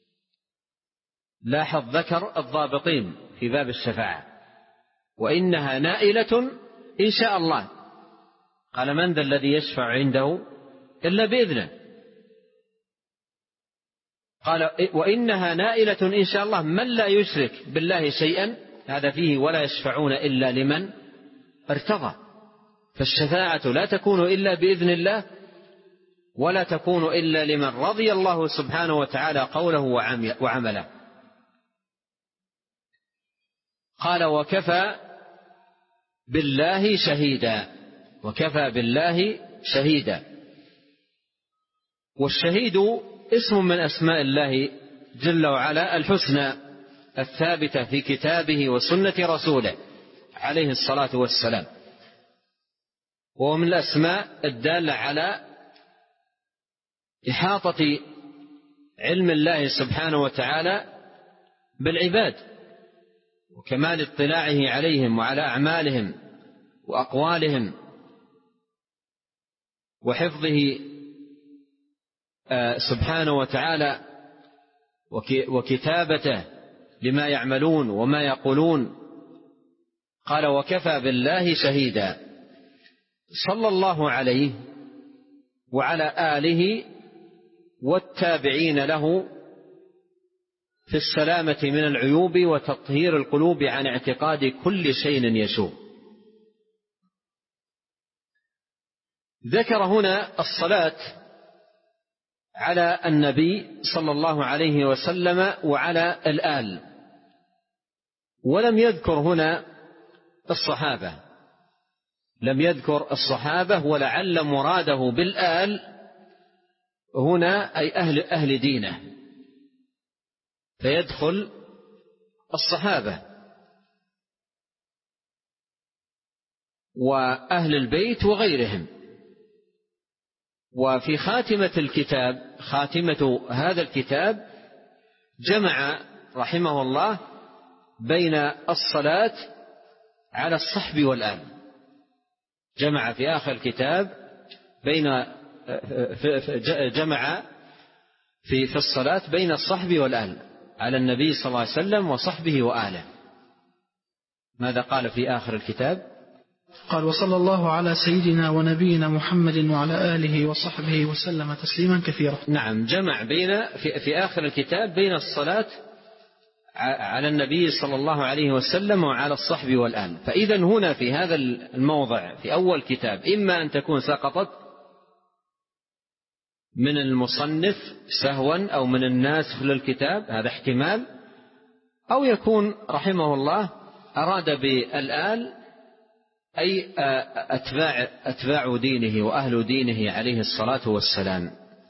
لاحظ ذكر الضابطين في باب الشفاعة: وإنها نائلة إن شاء الله. قال: من ذا الذي يشفع عنده إلا بإذنه؟ قال: وإنها نائلة إن شاء الله من لا يشرك بالله شيئا. هذا فيه ولا يشفعون إلا لمن ارتضى. فالشفاعة لا تكون إلا بإذن الله، ولا تكون إلا لمن رضي الله سبحانه وتعالى قوله وعمله. قال: وكفى بالله شهيدا، وكفى بالله شهيدا. والشهيد اسم من أسماء الله جل وعلا الحسنى الثابتة في كتابه وسنة رسوله عليه الصلاة والسلام، وهو من الأسماء الدالة على إحاطة علم الله سبحانه وتعالى بالعباد وكمال اطلاعه عليهم وعلى أعمالهم وأقوالهم وحفظه سبحانه وتعالى وكتابته لما يعملون وما يقولون. قال: وكفى بالله شهيدا. صلى الله عليه وعلى آله والتابعين له في السلامة من العيوب وتطهير القلوب عن اعتقاد كل شيء يشوب. ذكر هنا الصلاة على النبي صلى الله عليه وسلم وعلى الآل، ولم يذكر هنا الصحابة، لم يذكر الصحابة، ولعل مراده بالآل هنا أي أهل دينه، فيدخل الصحابة وأهل البيت وغيرهم. وفي خاتمة هذا الكتاب جمع رحمه الله بين الصلاة على الصحب والآل. جمع في آخر الكتاب جمع في الصلاة بين الصحب والآل على النبي صلى الله عليه وسلم وصحبه وآله. ماذا قال في آخر الكتاب؟ قال: وصلى الله على سيدنا ونبينا محمد وعلى آله وصحبه وسلم تسليما كثيرا. نعم، جمع في آخر الكتاب بين الصلاة على النبي صلى الله عليه وسلم وعلى الصحب والآل. فإذا هنا في هذا الموضع في أول كتاب إما أن تكون سقطت من المصنف سهوا أو من الناسخ للكتاب، هذا احتمال، أو يكون رحمه الله أراد بالآل أي أتباع دينه وأهل دينه عليه الصلاة والسلام.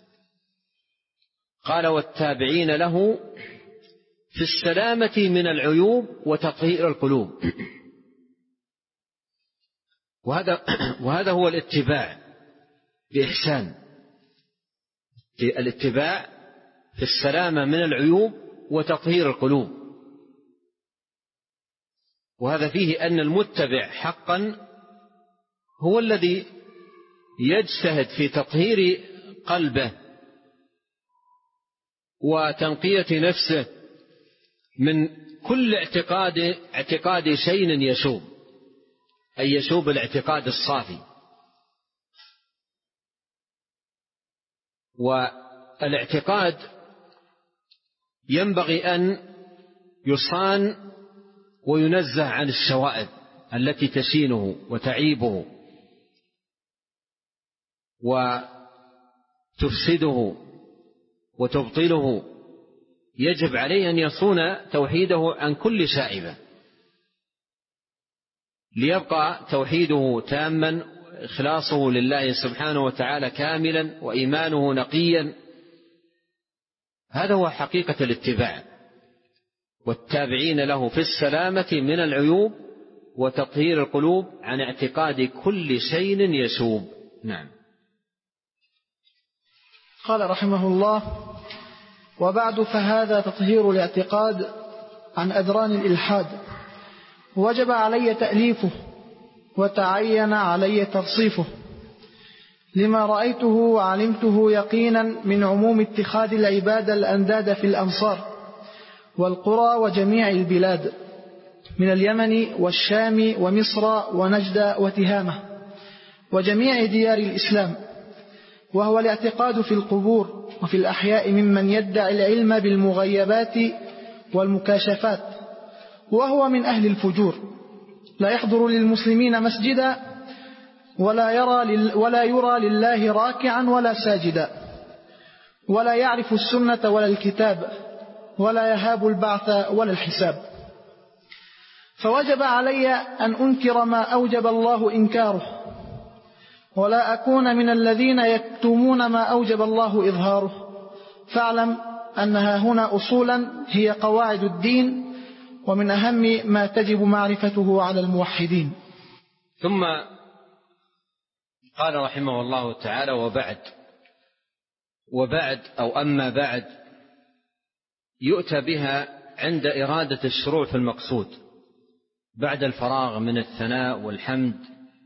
قال: والتابعين له في السلامة من العيوب وتطهير القلوب. وهذا هو الاتباع بإحسان، الاتباع في السلامة من العيوب وتطهير القلوب. وهذا فيه أن المتبع حقا هو الذي يجتهد في تطهير قلبه وتنقية نفسه من كل اعتقاد شيء يشوب، أي يشوب الاعتقاد الصافي. والاعتقاد ينبغي أن يصان وينزه عن الشوائب التي تشينه وتعيبه وتفسده وتبطله. يجب عليه أن يصون توحيده عن كل شائبة ليبقى توحيده تاما، إخلاصه لله سبحانه وتعالى كاملا، وإيمانه نقيا. هذا هو حقيقة الاتباع. والتابعين له في السلامة من العيوب وتطهير القلوب عن اعتقاد كل شيء يشوب. نعم. قال رحمه الله: وبعد، فهذا تطهير الاعتقاد عن أدران الإلحاد، وجب علي تأليفه وتعين علي ترصيفه، لما رأيته وعلمته يقينا من عموم اتخاذ العباد الأنداد في الأمصار والقرى وجميع البلاد، من اليمن والشام ومصر ونجد وتهامة وجميع ديار الإسلام، وهو الاعتقاد في القبور وفي الأحياء ممن يدعي العلم بالمغيبات والمكاشفات، وهو من أهل الفجور، لا يحضر للمسلمين مسجدا ولا يرى لله راكعا ولا ساجدا، ولا يعرف السنة ولا الكتاب، ولا يهاب البعث ولا الحساب. فوجب علي أن أنكر ما أوجب الله إنكاره، ولا أكون من الذين يكتمون ما أوجب الله إظهاره. فاعلم أنها هنا أصولا هي قواعد الدين، ومن أهم ما تجب معرفته على الموحدين. ثم قال رحمه الله تعالى: وبعد أو أما بعد يؤتى بها عند إرادة الشروع في المقصود، بعد الفراغ من الثناء والحمد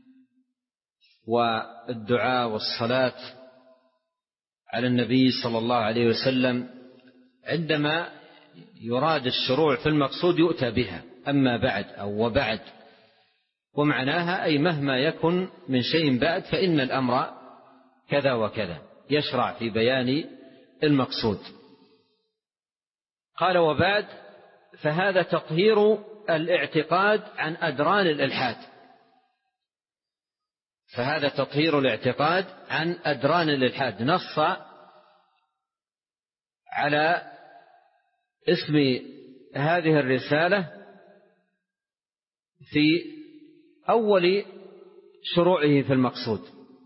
والدعاء والصلاة على النبي صلى الله عليه وسلم. عندما يراد الشروع في المقصود يؤتى بها، أما بعد أو وبعد، ومعناها أي مهما يكن من شيء بعد فإن الأمر كذا وكذا، يشرع في بيان المقصود. قال: وبعد، فهذا تطهير الاعتقاد عن أدران الإلحاد. فهذا تطهير الاعتقاد عن أدران الإلحاد. نص على اسم هذه الرسالة في أول شروعه في المقصود،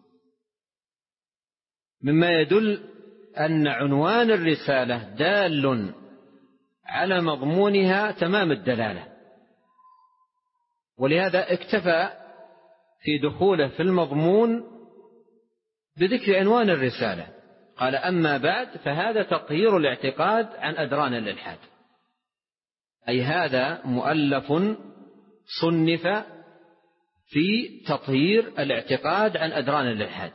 مما يدل أن عنوان الرسالة دال على مضمونها تمام الدلالة. ولهذا اكتفى في دخوله في المضمون بذكر عنوان الرسالة. قال: أما بعد فهذا تطهير الاعتقاد عن أدران الإلحاد، أي هذا مؤلف صنف في تطهير الاعتقاد عن أدران الإلحاد.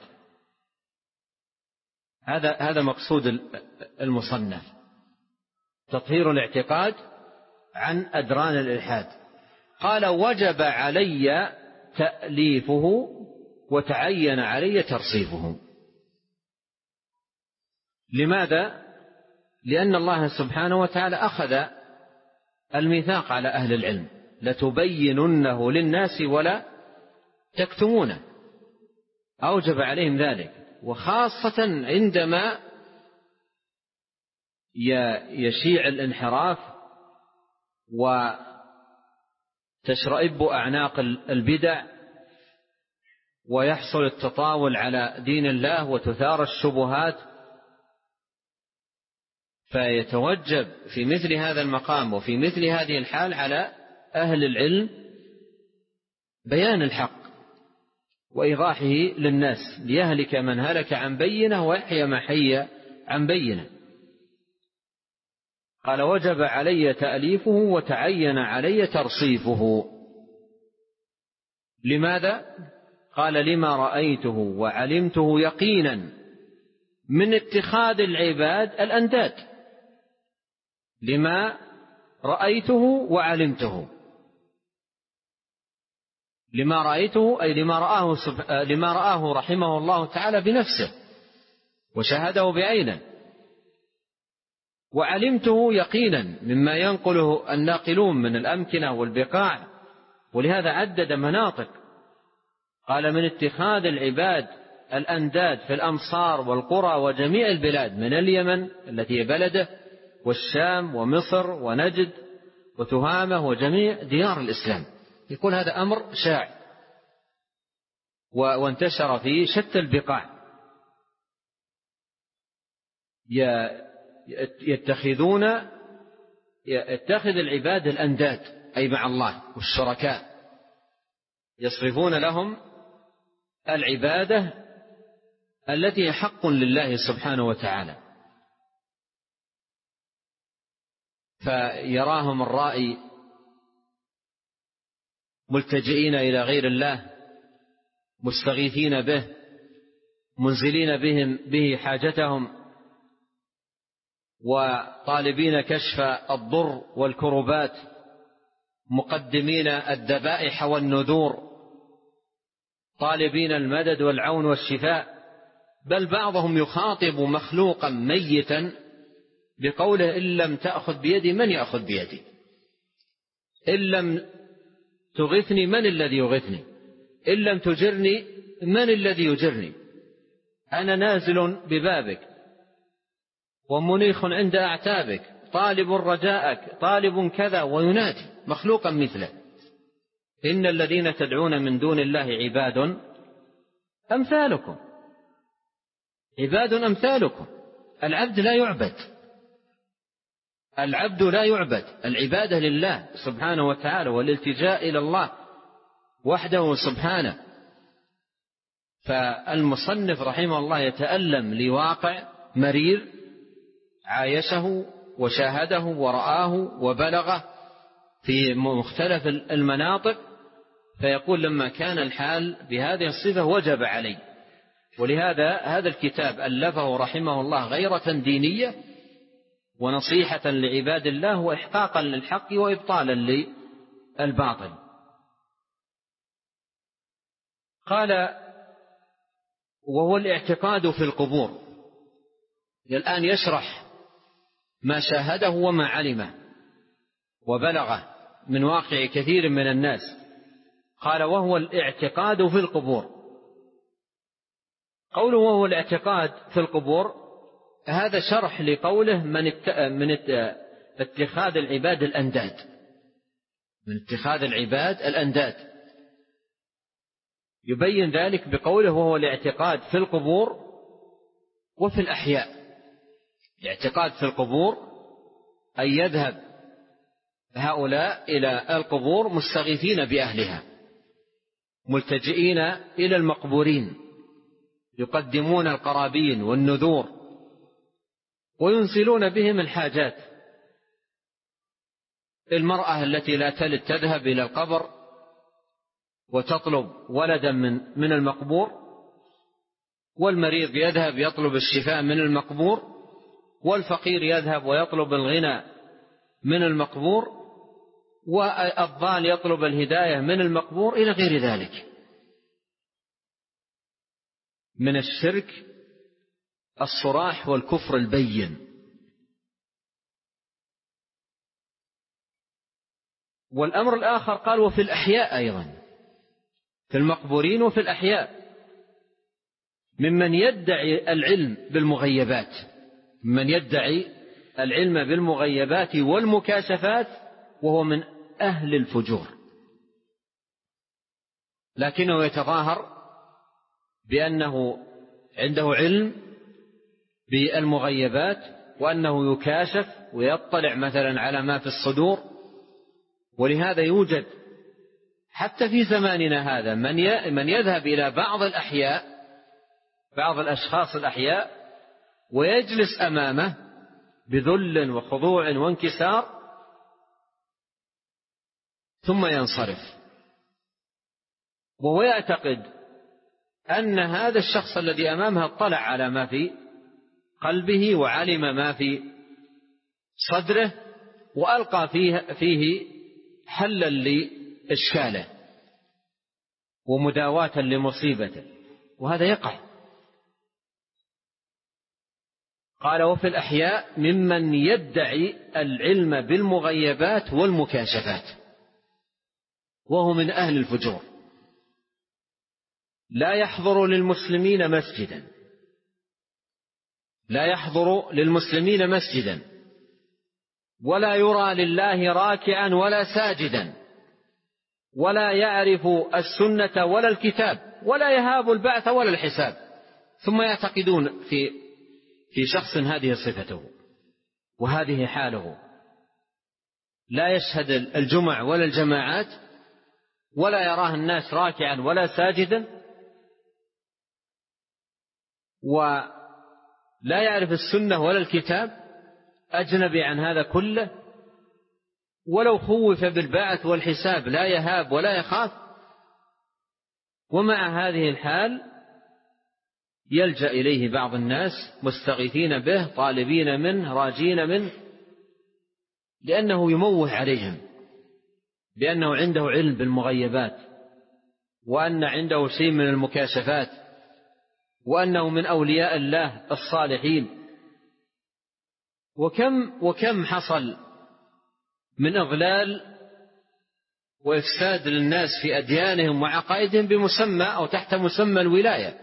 هذا مقصود المصنف، تطهير الاعتقاد عن أدران الإلحاد. قال: وجب علي تأليفه وتعين علي ترصيفه. لماذا؟ لأن الله سبحانه وتعالى أخذ الميثاق على أهل العلم: لتبيننه للناس ولا تكتمونه. أوجب عليهم ذلك، وخاصة عندما يشيع الانحراف وتشرئب أعناق البدع ويحصل التطاول على دين الله وتثار الشبهات، فيتوجب في مثل هذا المقام وفي مثل هذه الحال على أهل العلم بيان الحق وإيضاحه للناس، ليهلك من هلك عن بينة ويحيى من حي عن بينة. قال: وجب علي تأليفه وتعين علي ترصيفه. لماذا؟ قال: لما رأيته وعلمته يقينا من اتخاذ العباد الأنداد. لما رأيته وعلمته، لما رأيته أي لما رآه رحمه الله تعالى بنفسه وشاهده بعينه، وعلمته يقينا مما ينقله الناقلون من الأمكنة والبقاع. ولهذا عدد مناطق، قال: من اتخاذ العباد الأنداد في الأمصار والقرى وجميع البلاد، من اليمن التي هي بلده والشام ومصر ونجد وتهامة وجميع ديار الإسلام. يقول هذا أمر شاع وانتشر في شتى البقاع. يتخذ العباد الأنداد أي مع الله والشركاء، يصرفون لهم العبادة التي حق لله سبحانه وتعالى، فيراهم الرائي ملتجئين إلى غير الله، مستغيثين به، منزلين به حاجتهم، وطالبين كشف الضر والكربات، مقدمين الذبائح والنذور، طالبين المدد والعون والشفاء. بل بعضهم يخاطب مخلوقا ميتا بقوله: إن لم تأخذ بيدي من يأخذ بيدي؟ إن لم تغثني من الذي يغثني؟ إن لم تجرني من الذي يجرني؟ أنا نازل ببابك ومنيخ عند أعتابك، طالب رجاءك، طالب كذا، وينادي مخلوقا مثله. إن الذين تدعون من دون الله عباد أمثالكم، عباد أمثالكم. العبد لا يعبد، العبد لا يعبد، العبادة لله سبحانه وتعالى، والالتجاء إلى الله وحده سبحانه. فالمصنف رحمه الله يتألم لواقع مرير عايشه وشاهده ورآه وبلغه في مختلف المناطق، فيقول: لما كان الحال بهذه الصفة وجب علي. ولهذا هذا الكتاب ألفه رحمه الله غيرة دينية ونصيحة لعباد الله وإحقاقا للحق وإبطالا للباطل. قال: وهو الاعتقاد في القبور. الآن يشرح ما شاهده وما علمه وبلغه من واقع كثير من الناس. قال: وهو الاعتقاد في القبور. قوله وهو الاعتقاد في القبور هذا شرح لقوله من اتخاذ العباد الأنداد، من اتخاذ العباد الأنداد. يبين ذلك بقوله وهو الاعتقاد في القبور وفي الأحياء. الاعتقاد في القبور أن يذهب هؤلاء إلى القبور مستغيثين بأهلها ملتجئين إلى المقبورين، يقدمون القرابين والنذور وينزلون بهم الحاجات. المرأة التي لا تلد تذهب إلى القبر وتطلب ولدا من المقبور، والمريض يذهب يطلب الشفاء من المقبور، والفقير يذهب ويطلب الغنى من المقبور، والضال يطلب الهداية من المقبور، إلى غير ذلك من الشرك الصراح والكفر البين. والأمر الآخر قال وفي الأحياء أيضا، في المقبورين وفي الأحياء، ممن يدعي العلم بالمغيبات، من يدعي العلم بالمغيبات والمكاشفات وهو من أهل الفجور، لكنه يتظاهر بأنه عنده علم بالمغيبات وأنه يكاشف ويطلع مثلا على ما في الصدور. ولهذا يوجد حتى في زماننا هذا من يذهب إلى بعض الأحياء، بعض الأشخاص الأحياء، ويجلس أمامه بذل وخضوع وانكسار ثم ينصرف، وهو يعتقد أن هذا الشخص الذي أمامه اطلع على ما في قلبه وعلم ما في صدره وألقى فيه حلا لإشكاله ومداواة لمصيبته، وهذا يقع. قال وفي الأحياء ممن يدعي العلم بالمغيبات والمكاشفات وهو من أهل الفجور، لا يحضر للمسلمين مسجدا، لا يحضر للمسلمين مسجدا، ولا يرى لله راكعا ولا ساجدا، ولا يعرف السنة ولا الكتاب، ولا يهاب البعث ولا الحساب، ثم يعتقدون في شخص هذه صفته وهذه حاله، لا يشهد الجمع ولا الجماعات، ولا يراه الناس راكعا ولا ساجدا، ولا يعرف السنة ولا الكتاب، أجنبي عن هذا كله، ولو خوف بالبعث والحساب لا يهاب ولا يخاف. ومع هذه الحال يلجأ إليه بعض الناس مستغيثين به، طالبين منه، راجين منه، لأنه يموه عليهم بأنه عنده علم بالمغيبات، وأن عنده شيء من المكاشفات، وأنه من أولياء الله الصالحين. وكم حصل من إضلال وإفساد للناس في أديانهم وعقائدهم بمسمى أو تحت مسمى الولاية،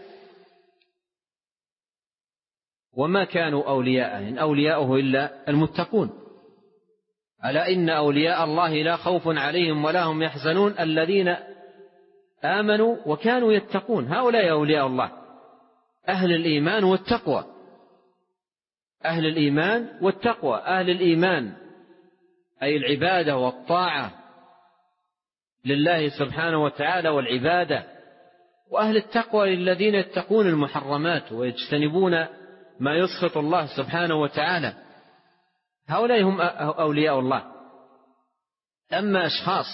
وما كانوا أولياءه، إن أولياؤه إلا المتقون. ألا إن أولياء الله لا خوف عليهم ولا هم يحزنون الذين آمنوا وكانوا يتقون. هؤلاء أولياء الله، أهل الإيمان والتقوى، أهل الإيمان والتقوى. أهل الإيمان أي العبادة والطاعة لله سبحانه وتعالى والعبادة، وأهل التقوى الذين يتقون المحرمات ويجتنبون ما يسخط الله سبحانه وتعالى. هؤلاء هم أولياء الله. أما أشخاص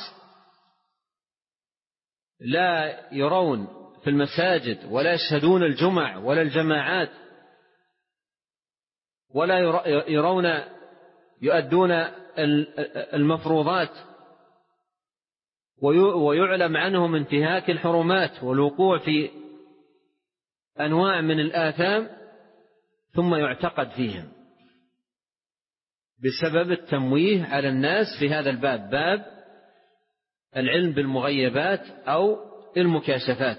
لا يرون في المساجد ولا يشهدون الجمع ولا الجماعات ولا يرون يؤدون المفروضات، ويعلم عنهم انتهاك الحرمات والوقوع في أنواع من الآثام، ثم يعتقد فيهم بسبب التمويه على الناس في هذا الباب، باب العلم بالمغيبات أو المكاشفات.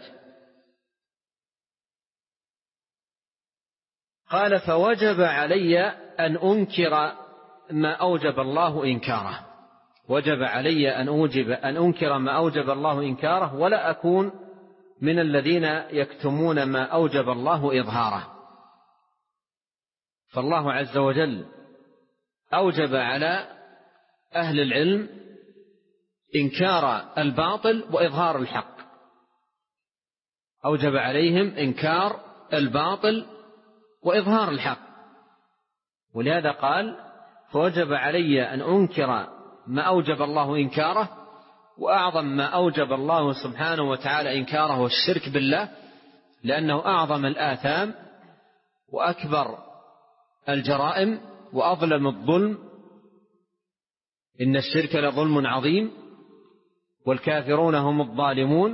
قال فوجب علي أن أنكر ما أوجب الله إنكاره. وجب علي أن أنكر ما أوجب الله إنكاره، ولا أكون من الذين يكتمون ما أوجب الله إظهاره. فالله عز وجل أوجب على أهل العلم إنكار الباطل وإظهار الحق، أوجب عليهم إنكار الباطل وإظهار الحق. ولهذا قال: فوجب علي أن أنكر ما أوجب الله إنكاره، وأعظم ما أوجب الله سبحانه وتعالى إنكاره هو الشرك بالله، لأنه أعظم الآثام وأكبر الجرائم وأظلم الظلم. إن الشرك لظلم عظيم والكافرون هم الظالمون.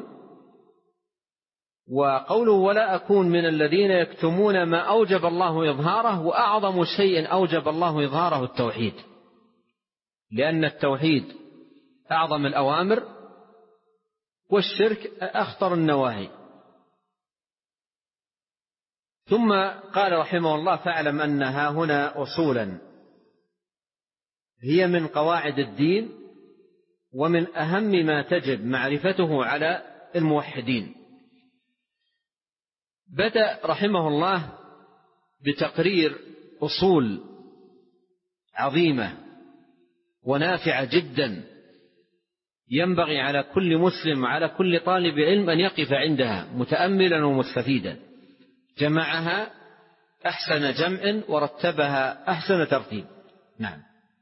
وقوله: ولا أكون من الذين يكتمون ما أوجب الله إظهاره، وأعظم شيء أوجب الله إظهاره التوحيد، لأن التوحيد أعظم الأوامر والشرك أخطر النواهي. ثم قال رحمه الله: فاعلم أنها هنا أصولا هي من قواعد الدين ومن أهم ما تجب معرفته على الموحدين. بدأ رحمه الله بتقرير أصول عظيمة ونافعة جدا ينبغي على كل مسلم وعلى كل طالب علم أن يقف عندها متأملا ومستفيدا. جمعها أحسن جمع ورتبها أحسن ترتيب. نعم.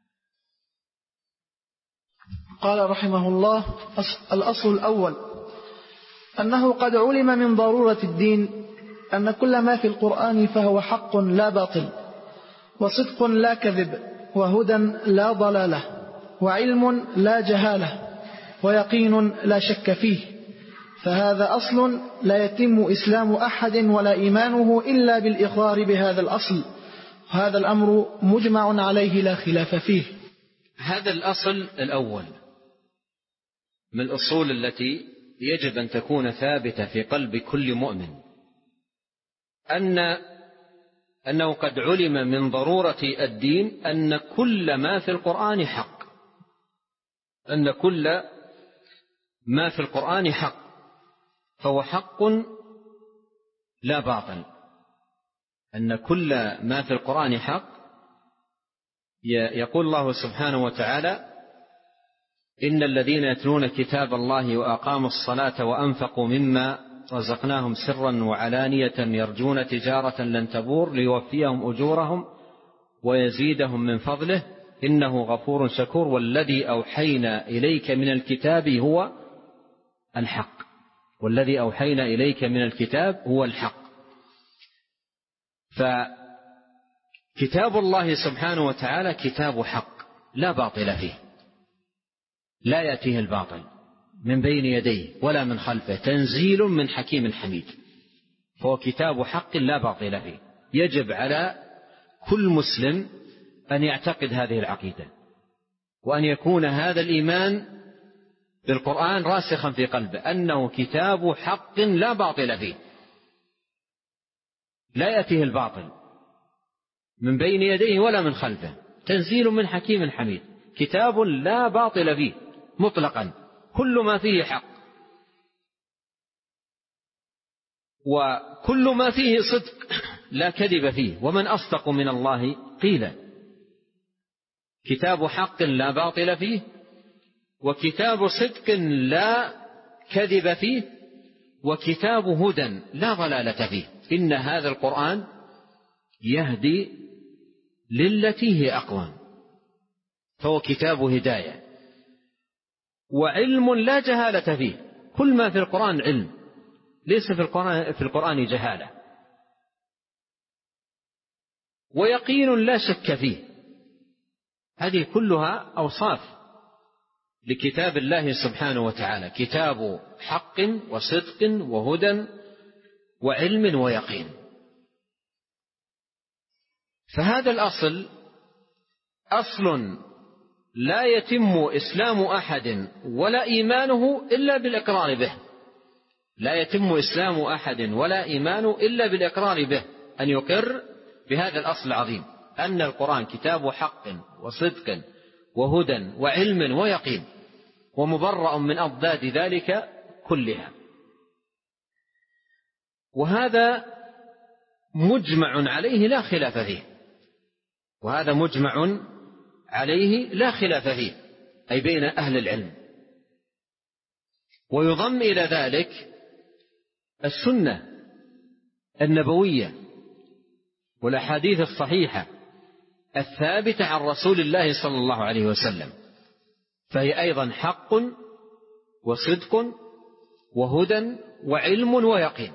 قال رحمه الله: الأصل الأول أنه قد علم من ضرورة الدين أن كل ما في القرآن فهو حق لا باطل، وصدق لا كذب، وهدى لا ضلالة، وعلم لا جهالة، ويقين لا شك فيه. فهذا أصل لا يتم إسلام أحد ولا إيمانه إلا بالإقرار بهذا الأصل، وهذا الأمر مجمع عليه لا خلاف فيه. هذا الأصل الأول من الأصول التي يجب أن تكون ثابتة في قلب كل مؤمن، أنه قد علم من ضرورة الدين أن كل ما في القرآن حق، أن كل ما في القرآن حق، فهو حق لا باطل. أن كل ما في القرآن حق. يقول الله سبحانه وتعالى: إن الذين يتلون كتاب الله وأقاموا الصلاة وأنفقوا مما رزقناهم سرا وعلانية يرجون تجارة لن تبور ليوفيهم أجورهم ويزيدهم من فضله إنه غفور شكور. والذي أوحينا إليك من الكتاب هو الحق. والذي أوحينا إليك من الكتاب هو الحق. فكتاب الله سبحانه وتعالى كتاب حق لا باطل فيه، لا يأتيه الباطل من بين يديه ولا من خلفه، تنزيل من حكيم حميد. فهو كتاب حق لا باطل فيه. يجب على كل مسلم أن يعتقد هذه العقيدة، وأن يكون هذا الإيمان بالقرآن راسخا في قلبه، أنه كتاب حق لا باطل فيه، لا يأتيه الباطل من بين يديه ولا من خلفه، تنزيل من حكيم حميد. كتاب لا باطل فيه مطلقا، كل ما فيه حق، وكل ما فيه صدق لا كذب فيه، ومن أصدق من الله قيلا. كتاب حق لا باطل فيه، وكتاب صدق لا كذب فيه، وكتاب هدى لا ضلالة فيه. إن هذا القرآن يهدي للتي هي أقوم، فهو كتاب هداية. وعلم لا جهالة فيه، كل ما في القرآن علم، ليس في القرآن جهالة. ويقين لا شك فيه، هذه كلها أوصاف لكتاب الله سبحانه وتعالى، كتاب حق وصدق وهدى وعلم ويقين. فهذا الأصل أصل لا يتم إسلام أحد ولا إيمانه إلا بالإقرار به. لا يتم إسلام أحد ولا إيمانه إلا بالإقرار به، أن يقر بهذا الأصل العظيم، أن القرآن كتاب حق وصدق وهدى وعلم ويقين، ومبرأ من أضداد ذلك كلها. وهذا مجمع عليه لا خلاف فيه، وهذا مجمع عليه لا خلاف فيه، أي بين أهل العلم. ويضم إلى ذلك السنة النبوية والأحاديث الصحيحة الثابتة عن رسول الله صلى الله عليه وسلم، فهي أيضا حق وصدق وهدى وعلم ويقين.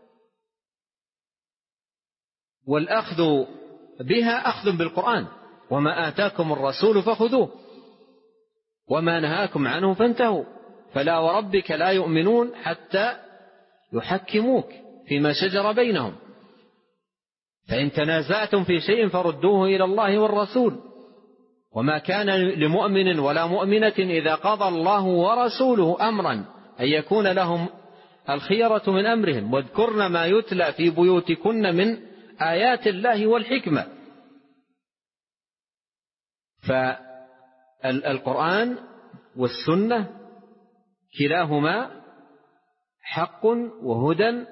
والأخذ بها أخذ بالقرآن: وما آتاكم الرسول فخذوه وما نهاكم عنه فانتهوا فلا وربك لا يؤمنون حتى يحكموك فيما شجر بينهم فإن تنازعتم في شيء فردوه إلى الله والرسول وما كان لمؤمن ولا مؤمنة إذا قضى الله ورسوله أمرا أن يكون لهم الخيرة من أمرهم واذكرن ما يتلى في بيوتكن من آيات الله والحكمة. فالقرآن والسنة كلاهما حق وهدى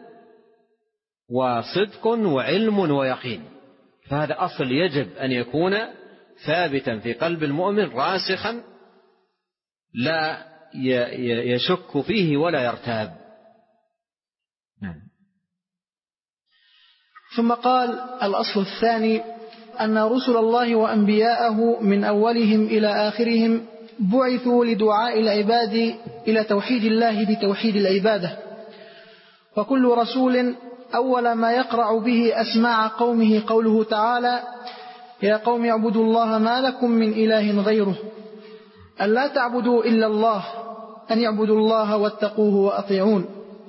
وصدق وعلم ويقين، فهذا أصل يجب أن يكون ثابتا في قلب المؤمن راسخا لا يشك فيه ولا يرتاب. ثم قال: الأصل الثاني أن رسل الله وأنبياءه من أولهم إلى آخرهم بعثوا لدعاء العباد إلى توحيد الله بتوحيد العبادة، وكل رسول أول ما يقرع به أسماع قومه قوله تعالى: يا قوم اعبدوا الله ما لكم من إله غيره، أن لا تعبدوا إلا الله، أن يعبدوا الله واتقوه وأطيعون.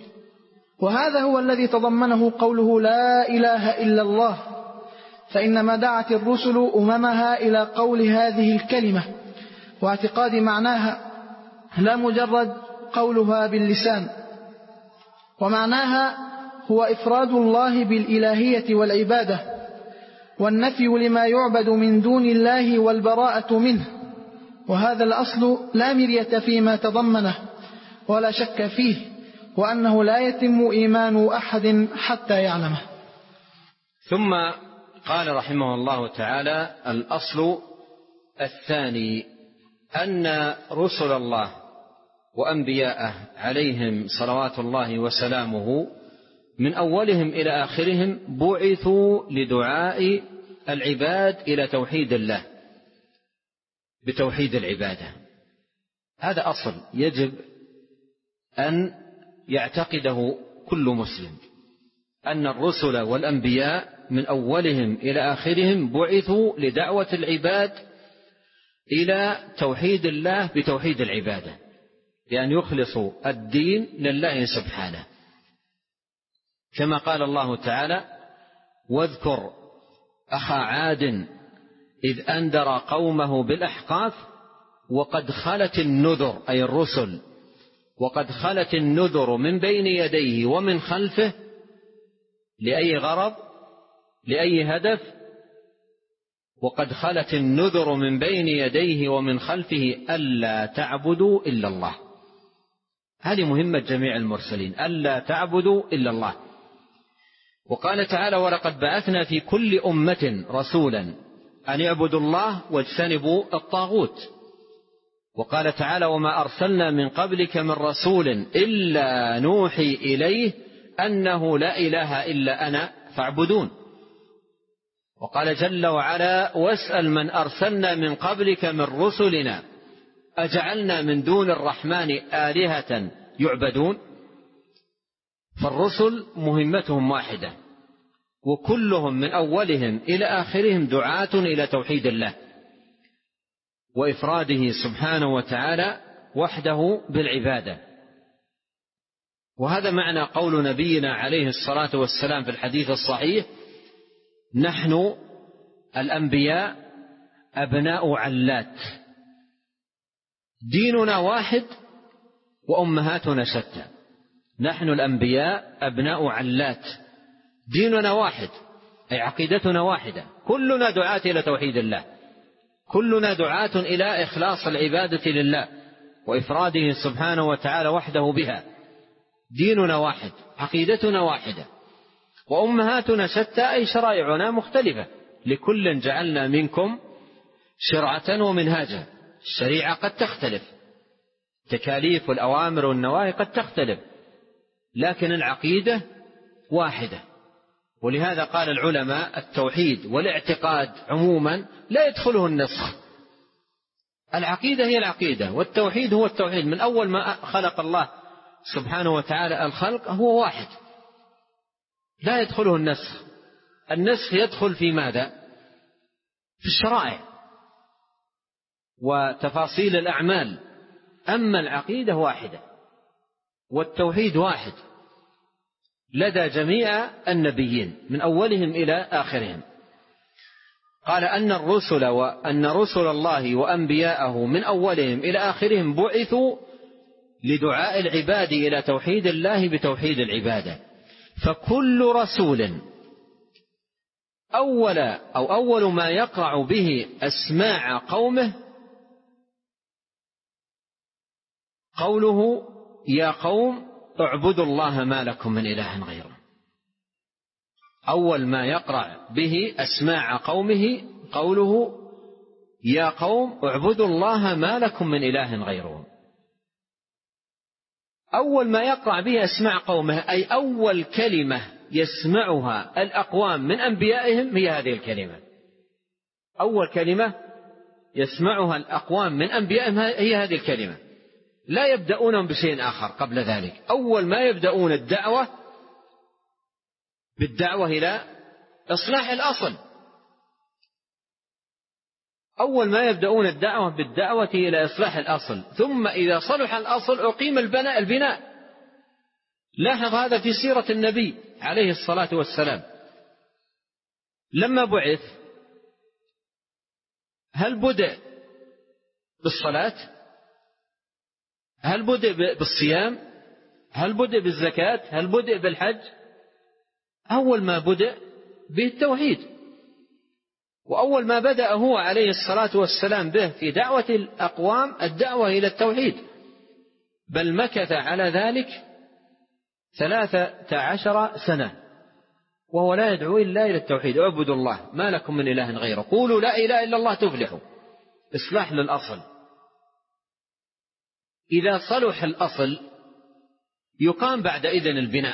وهذا هو الذي تضمنه قوله لا إله إلا الله، فإنما دعت الرسل أممها إلى قول هذه الكلمة واعتقاد معناها، لا مجرد قولها باللسان. ومعناها هو إفراد الله بالإلهية والعبادة، والنفي لما يعبد من دون الله والبراءة منه، وهذا الأصل لا مرية فيما تضمنه ولا شك فيه، وأنه لا يتم إيمان أحد حتى يعلمه. ثم قال رحمه الله تعالى: الأصل الثاني أن رسل الله وأنبياءه عليهم صلوات الله وسلامه من أولهم إلى آخرهم بعثوا لدعاء العباد إلى توحيد الله بتوحيد العبادة. هذا أصل يجب أن يعتقده كل مسلم، أن الرسل والأنبياء من أولهم إلى آخرهم بعثوا لدعوة العباد إلى توحيد الله بتوحيد العبادة، بأن يخلصوا الدين لله سبحانه، كما قال الله تعالى: واذكر أخا عاد إذ أنذر قومه بالأحقاف وقد خلت النذر، أي الرسل، وقد خلت النذر من بين يديه ومن خلفه، لأي غرض؟ لأي هدف؟ وقد خلت النذر من بين يديه ومن خلفه ألا تعبدوا إلا الله. هذه مهمة جميع المرسلين، ألا تعبدوا إلا الله. وقال تعالى: ولقد بعثنا في كل أمة رسولا أن يعبدوا الله واجتنبوا الطاغوت. وقال تعالى: وما أرسلنا من قبلك من رسول إلا نوحي إليه أنه لا إله إلا أنا فاعبدون. وقال جل وعلا: واسأل من أرسلنا من قبلك من رسلنا أجعلنا من دون الرحمن آلهة يعبدون. فالرسل مهمتهم واحدة، وكلهم من أولهم إلى آخرهم دعاة إلى توحيد الله وإفراده سبحانه وتعالى وحده بالعبادة. وهذا معنى قول نبينا عليه الصلاة والسلام في الحديث الصحيح: نحن الأنبياء أبناء علات، ديننا واحد وأمهاتنا شتى. نحن الأنبياء أبناء علات، ديننا واحد، أي عقيدتنا واحدة، كلنا دعاة إلى توحيد الله، كلنا دعاة إلى إخلاص العبادة لله وإفراده سبحانه وتعالى وحده بها. ديننا واحد، عقيدتنا واحدة، وأمهاتنا شتى، أي شرائعنا مختلفة، لكل جعلنا منكم شرعة ومنهاجا. الشريعة قد تختلف، تكاليف والأوامر والنواهي قد تختلف، لكن العقيدة واحدة. ولهذا قال العلماء التوحيد والاعتقاد عموما لا يدخله النسخ. العقيدة هي العقيدة والتوحيد هو التوحيد، من أول ما خلق الله سبحانه وتعالى الخلق هو واحد، لا يدخله النسخ. النسخ يدخل في ماذا؟ في الشرائع وتفاصيل الأعمال. أما العقيدة واحدة والتوحيد واحد لدى جميع النبيين من أولهم إلى آخرهم. قال أن رسل الله وأنبياءه من أولهم إلى آخرهم بعثوا لدعاء العباد إلى توحيد الله بتوحيد العبادة. فكل رسول أول ما يقرع به أسماع قومه قوله يا قوم اعبدوا الله ما لكم من إله غيره. أول ما يقرع به أسماع قومه قوله يا قوم اعبدوا الله ما لكم من إله غيره. أول ما يقرع به أسماع قومه أي أول كلمة يسمعها الأقوام من أنبيائهم هي هذه الكلمة. أول كلمة يسمعها الأقوام من أنبيائهم هي هذه الكلمة، لا يبدأونهم بشيء آخر قبل ذلك. أول ما يبدأون الدعوة بالدعوة إلى إصلاح الأصل، أول ما يبدأون الدعوة بالدعوة إلى إصلاح الأصل، ثم إذا صلح الأصل أقيم البناء. لاحظ هذا في سيرة النبي عليه الصلاة والسلام. لما بعث هل بدأ بالصلاة؟ هل بدأ بالصيام؟ هل بدأ بالزكاة؟ هل بدأ بالحج؟ أول ما بدأ بالتوحيد. وأول ما بدأ هو عليه الصلاة والسلام به في دعوة الأقوام الدعوة إلى التوحيد، بل مكث على ذلك 13 سنة وهو لا يدعو إلا إلى التوحيد. اعبدوا الله ما لكم من إله غيره، قولوا لا إله إلا الله تفلحوا. إصلاح للأصل. إذا صلح الأصل يقام بعد إذن البناء،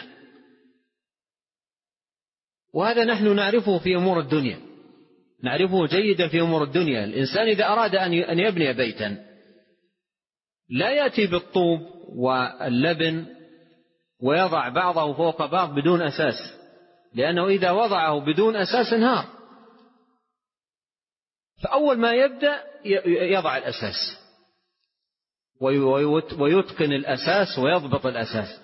وهذا نحن نعرفه في أمور الدنيا، نعرفه جيدا في أمور الدنيا. الإنسان إذا أراد أن يبني بيتا لا يأتي بالطوب واللبن ويضع بعضه فوق بعض بدون أساس، لأنه إذا وضعه بدون أساس انهار. فأول ما يبدأ يضع الأساس ويتقن الأساس ويضبط الأساس،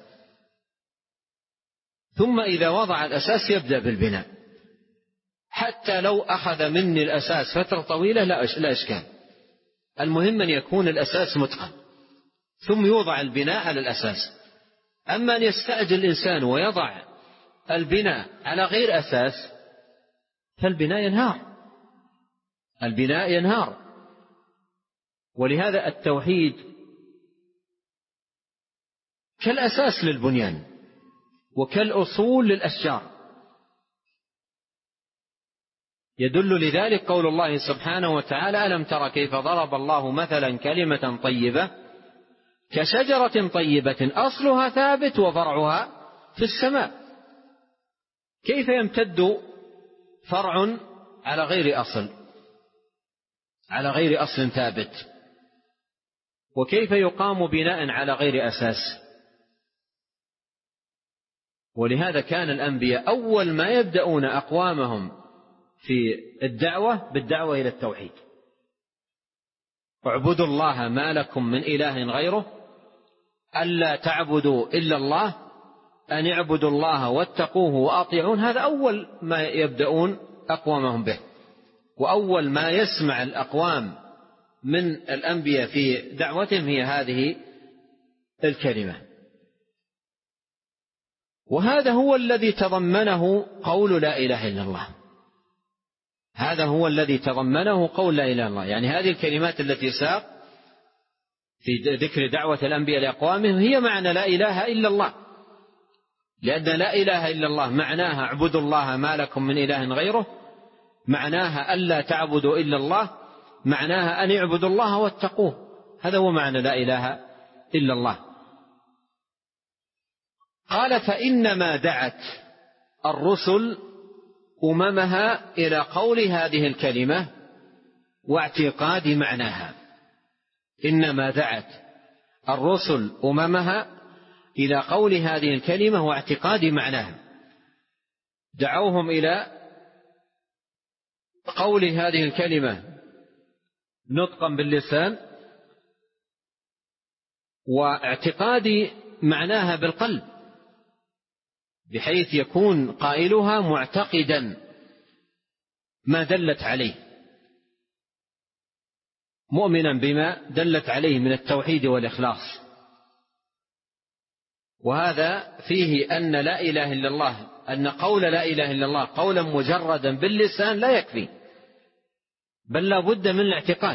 ثم إذا وضع الأساس يبدأ بالبناء. حتى لو أخذ مني الأساس فترة طويلة لا إشكال، المهم أن يكون الأساس متقن ثم يوضع البناء على الأساس. أما أن يستعجل الإنسان ويضع البناء على غير أساس فالبناء ينهار. ولهذا التوحيد كالأساس للبنيان وكالأصول للأشجار. يدل لذلك قول الله سبحانه وتعالى ألم تر كيف ضرب الله مثلا كلمة طيبة كشجرة طيبة أصلها ثابت وفرعها في السماء. كيف يمتد فرع على غير أصل ثابت؟ وكيف يقام بناء على غير أساس؟ ولهذا كان الأنبياء أول ما يبدأون أقوامهم في الدعوة بالدعوة إلى التوحيد. اعبدوا الله ما لكم من إله غيره، ألا تعبدوا إلا الله، أن اعبدوا الله واتقوه وأطيعون. هذا أول ما يبدأون أقوامهم به، وأول ما يسمع الأقوام من الأنبياء في دعوتهم هي هذه الكلمة. وهذا هو الذي تضمنه قول لا إله إلا الله. هذا هو الذي تضمنه قول لا إله إلا الله، يعني هذه الكلمات التي ساق في ذكر دعوة الأنبياء لأقوامهم هي معنى لا إله إلا الله. لأن لا إله إلا الله معناها اعبدوا الله ما لكم من إله غيره، معناها ألا تعبدوا إلا الله، معناها أن اعبدوا الله واتقوه. هذا هو معنى لا إله إلا الله. قال فإنما دعت الرسل أممها إلى قول هذه الكلمة واعتقاد معناها. إنما دعت الرسل أممها إلى قول هذه الكلمة واعتقاد معناها، دعوهم إلى قول هذه الكلمة نطقا باللسان واعتقاد معناها بالقلب، بحيث يكون قائلها معتقدا ما دلت عليه، مؤمنا بما دلت عليه من التوحيد والإخلاص. وهذا فيه أن لا إله إلا الله، أن قول لا إله إلا الله قولا مجردا باللسان لا يكفي، بل لا بد من الاعتقاد.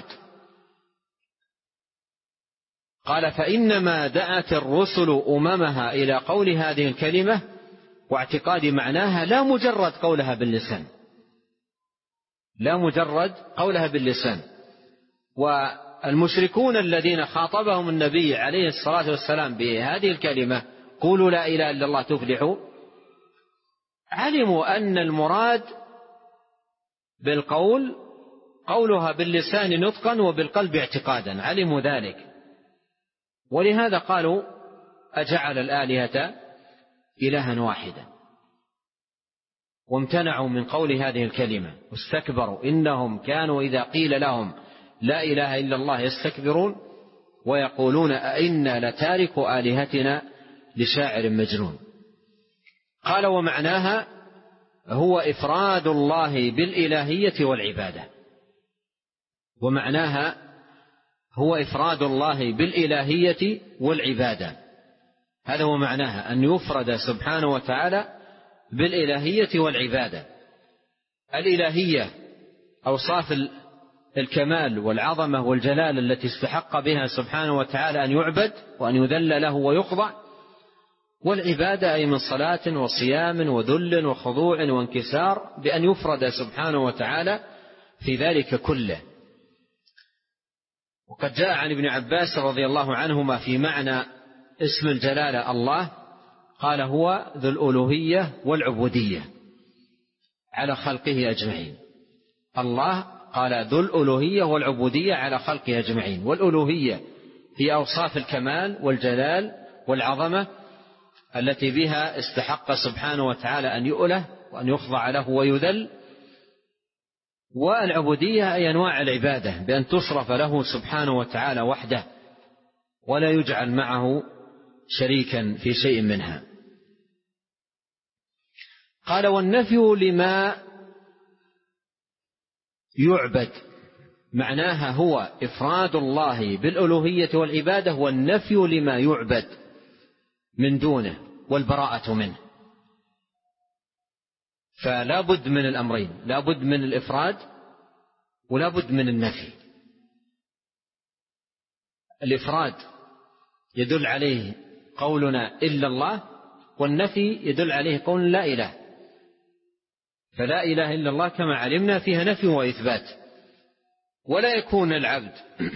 قال فإنما دعت الرسل أممها إلى قول هذه الكلمة واعتقاد معناها، لا مجرد قولها باللسان، لا مجرد قولها باللسان. والمشركون الذين خاطبهم النبي عليه الصلاة والسلام بهذه الكلمة قولوا لا إله إلا الله تفلحوا، علموا أن المراد بالقول قولها باللسان نطقا وبالقلب اعتقادا، علموا ذلك. ولهذا قالوا أجعل الآلهة إلها واحدا، وامتنعوا من قول هذه الكلمة واستكبروا، إنهم كانوا إذا قيل لهم لا إله إلا الله يستكبرون ويقولون أئنا لتارك آلهتنا لشاعر مجنون. قال ومعناها هو إفراد الله بالإلهية والعبادة، ومعناها هو إفراد الله بالإلهية والعبادة، هذا هو معناها، أن يفرد سبحانه وتعالى بالإلهية والعبادة. الإلهية أوصاف الكمال والعظمة والجلال التي استحق بها سبحانه وتعالى أن يعبد وأن يذل له ويخضع، والعبادة أي من صلاة وصيام وذل وخضوع وانكسار، بأن يفرد سبحانه وتعالى في ذلك كله. وقد جاء عن ابن عباس رضي الله عنهما في معنى اسم الجلالة الله، قال هو ذو الألوهية والعبودية على خلقه أجمعين. الله قال ذو الألوهية والعبودية على خلقه أجمعين، والألوهية هي أوصاف الكمال والجلال والعظمة التي بها استحق سبحانه وتعالى أن يؤله وأن يخضع له ويذل، والعبودية أي أنواع العبادة بأن تصرف له سبحانه وتعالى وحده ولا يجعل معه شريكا في شيء منها. قال والنفي لما يعبد معناها هو إفراد الله بالألوهية والعبادة، والنفي لما يعبد من دونه والبراءة منه. فلا بد من الأمرين، لا بد من الإفراد ولا بد من النفي. الإفراد يدل عليه قولنا إلا الله، والنفي يدل عليه قول لا إله. فلا إله إلا الله كما علمنا فيها نفي وإثبات، ولا يكون العبد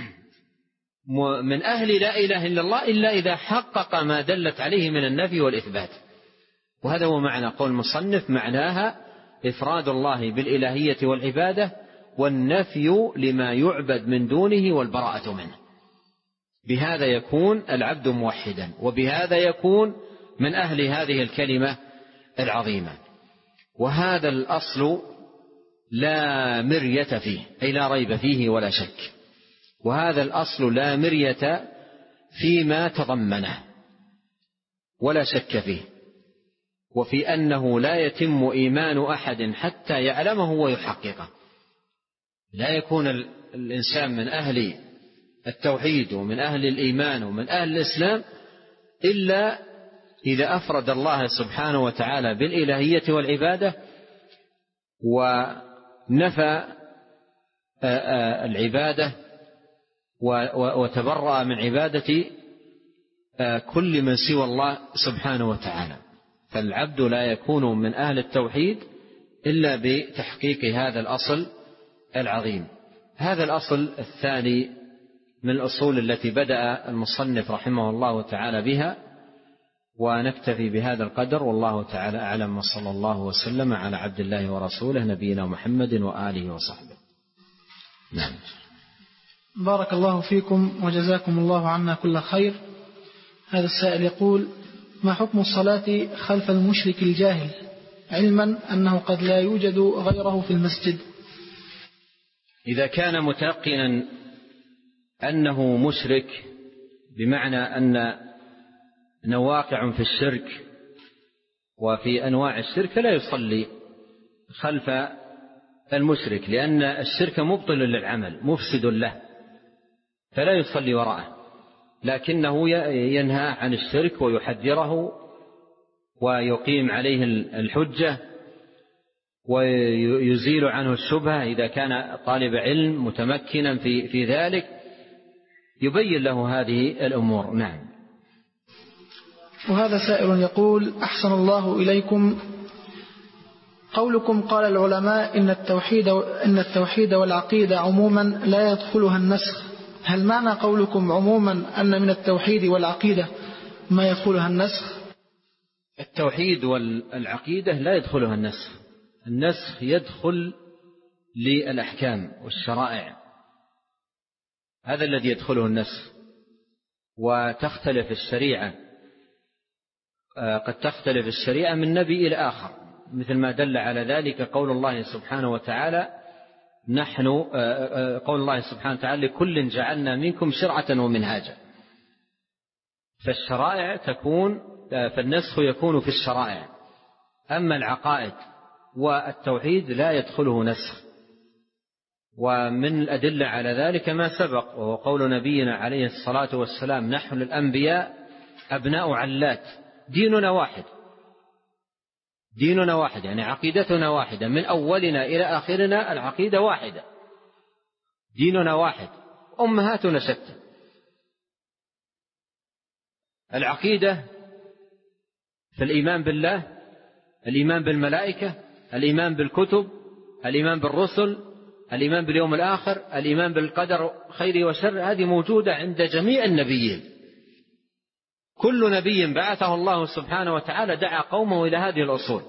من أهل لا إله إلا الله إلا إذا حقق ما دلت عليه من النفي والإثبات. وهذا هو معنى قول المصنف معناها إفراد الله بالإلهية والعبادة والنفي لما يعبد من دونه والبراءة منه. بهذا يكون العبد موحدا، وبهذا يكون من أهل هذه الكلمة العظيمة. وهذا الأصل لا مرية فيه، أي لا ريب فيه ولا شك. وهذا الأصل لا مرية فيما تضمنه ولا شك فيه، وفي أنه لا يتم إيمان أحد حتى يعلمه ويحققه. لا يكون الإنسان من أهل التوحيد ومن أهل الإيمان ومن أهل الإسلام إلا إذا أفرد الله سبحانه وتعالى بالإلهية والعبادة ونفى العبادة وتبرأ من عبادة كل من سوى الله سبحانه وتعالى. فالعبد لا يكون من أهل التوحيد إلا بتحقيق هذا الأصل العظيم. هذا الأصل الثاني من الأصول التي بدأ المصنف رحمه الله تعالى بها، ونكتفي بهذا القدر، والله تعالى أعلم، وصلى الله وسلم على عبد الله ورسوله نبينا محمد وآله وصحبه. نعم. بارك الله فيكم وجزاكم الله عنا كل خير. هذا السائل يقول: ما حكم الصلاة خلف المشرك الجاهل علما أنه قد لا يوجد غيره في المسجد؟ إذا كان متيقنا أنه مشرك، بمعنى أن واقع في الشرك وفي أنواع الشرك، فلا يصلي خلف المشرك، لأن الشرك مبطل للعمل مفسد له، فلا يصلي وراءه، لكنه ينهى عن الشرك ويحذره ويقيم عليه الحجة ويزيل عنه الشبهة. إذا كان طالب علم متمكنا في ذلك يبين له هذه الأمور. نعم. وهذا سائل يقول: أحسن الله إليكم، قولكم قال العلماء إن التوحيد والعقيدة عموما لا يدخلها النسخ، هل معنى قولكم عموما أن من التوحيد والعقيدة ما يدخلها النسخ؟ التوحيد والعقيدة لا يدخلها النسخ. النسخ يدخل للأحكام والشرائع، هذا الذي يدخله النسخ. وتختلف الشريعة، قد تختلف الشريعة من نبي إلى آخر، مثل ما دل على ذلك قول الله سبحانه وتعالى: قول الله سبحانه وتعالى: لكل جعلنا منكم شرعة ومنهاجا. فالشرائع فالنسخ يكون في الشرائع. أما العقائد والتوحيد لا يدخله نسخ. ومن الأدلة على ذلك ما سبق، وهو قول نبينا عليه الصلاة والسلام: نحن الأنبياء أبناء علات، ديننا واحد، يعني عقيدتنا واحدة، من أولنا إلى آخرنا العقيدة واحدة، ديننا واحد، أمهاتنا شتى. العقيدة في الإيمان بالله، الإيمان بالملائكة، الإيمان بالكتب، الإيمان بالرسل، الإيمان باليوم الآخر، الإيمان بالقدر خير وشر، هذه موجودة عند جميع النبيين. كل نبي بعثه الله سبحانه وتعالى دعا قومه إلى هذه الأصول،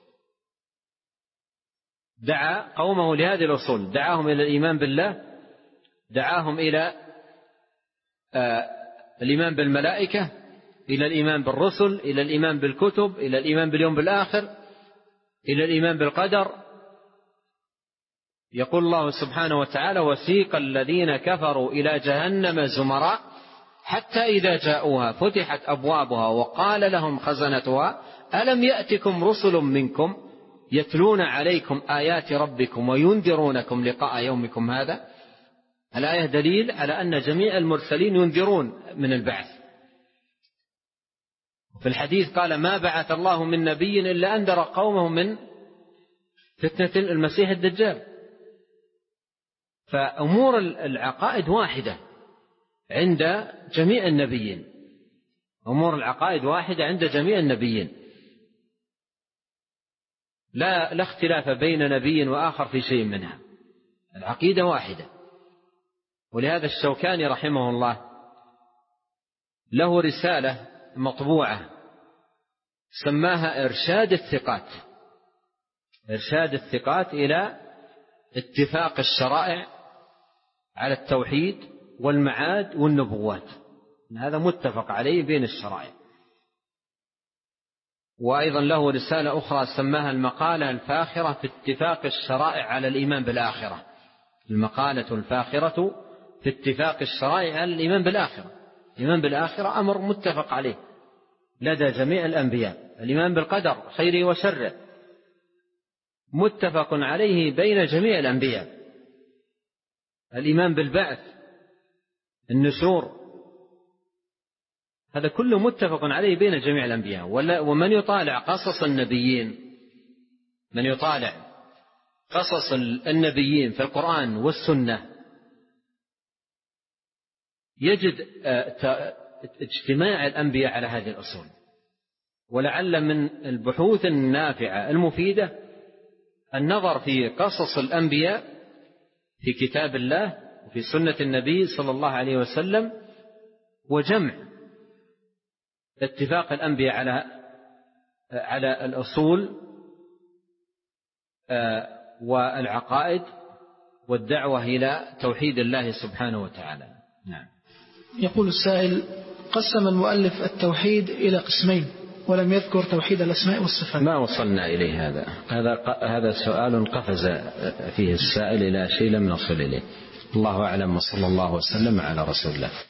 دعاهم إلى الإيمان بالله، دعاهم إلى الإيمان بالملائكة، إلى الإيمان بالرسل، إلى الإيمان بالكتب، إلى الإيمان باليوم الآخر، إلى الإيمان بالقدر. يقول الله سبحانه وتعالى: وسيق الذين كفروا إلى جهنم زمرا حتى إذا جاءوها فتحت أبوابها وقال لهم خزنتها ألم يأتكم رسل منكم يتلون عليكم آيات ربكم وينذرونكم لقاء يومكم هذا. الآية دليل على أن جميع المرسلين ينذرون من البعث. في الحديث قال: ما بعث الله من نبي إلا أنذر قومه من فتنة المسيح الدجال. فأمور العقائد واحدة عند جميع النبيين، أمور العقائد واحدة عند جميع النبيين، لا اختلاف بين نبي وآخر في شيء منها، العقيدة واحدة. ولهذا الشوكاني رحمه الله له رسالة مطبوعة سماها إرشاد الثقات إلى اتفاق الشرائع على التوحيد والمعاد والنبوات، هذا متفق عليه بين الشرائع. وأيضا له رسالة أخرى سماها المقالة الفاخرة في اتفاق الشرائع على الإيمان بالآخرة، المقالة الفاخرة في اتفاق الشرائع على الإيمان بالآخرة. الإيمان بالآخرة أمر متفق عليه لدى جميع الأنبياء، الإيمان بالقدر خيره وشره متفق عليه بين جميع الأنبياء، الإيمان بالبعث، النشور، هذا كله متفق عليه بين جميع الأنبياء. ومن يطالع قصص النبيين، من يطالع قصص النبيين في القرآن والسنة يجد اجتماع الأنبياء على هذه الأصول. ولعل من البحوث النافعة المفيدة النظر في قصص الأنبياء في كتاب الله وفي سنة النبي صلى الله عليه وسلم، وجمع اتفاق الأنبياء على الأصول والعقائد والدعوة إلى توحيد الله سبحانه وتعالى. نعم. يقول السائل: قسم المؤلف التوحيد إلى قسمين ولم يذكر توحيد الأسماء والصفات. ما وصلنا إليه. هذا سؤال قفز فيه السائل إلى شيء لم نصل إليه. الله أعلم، وصلى الله وسلم على رسول الله.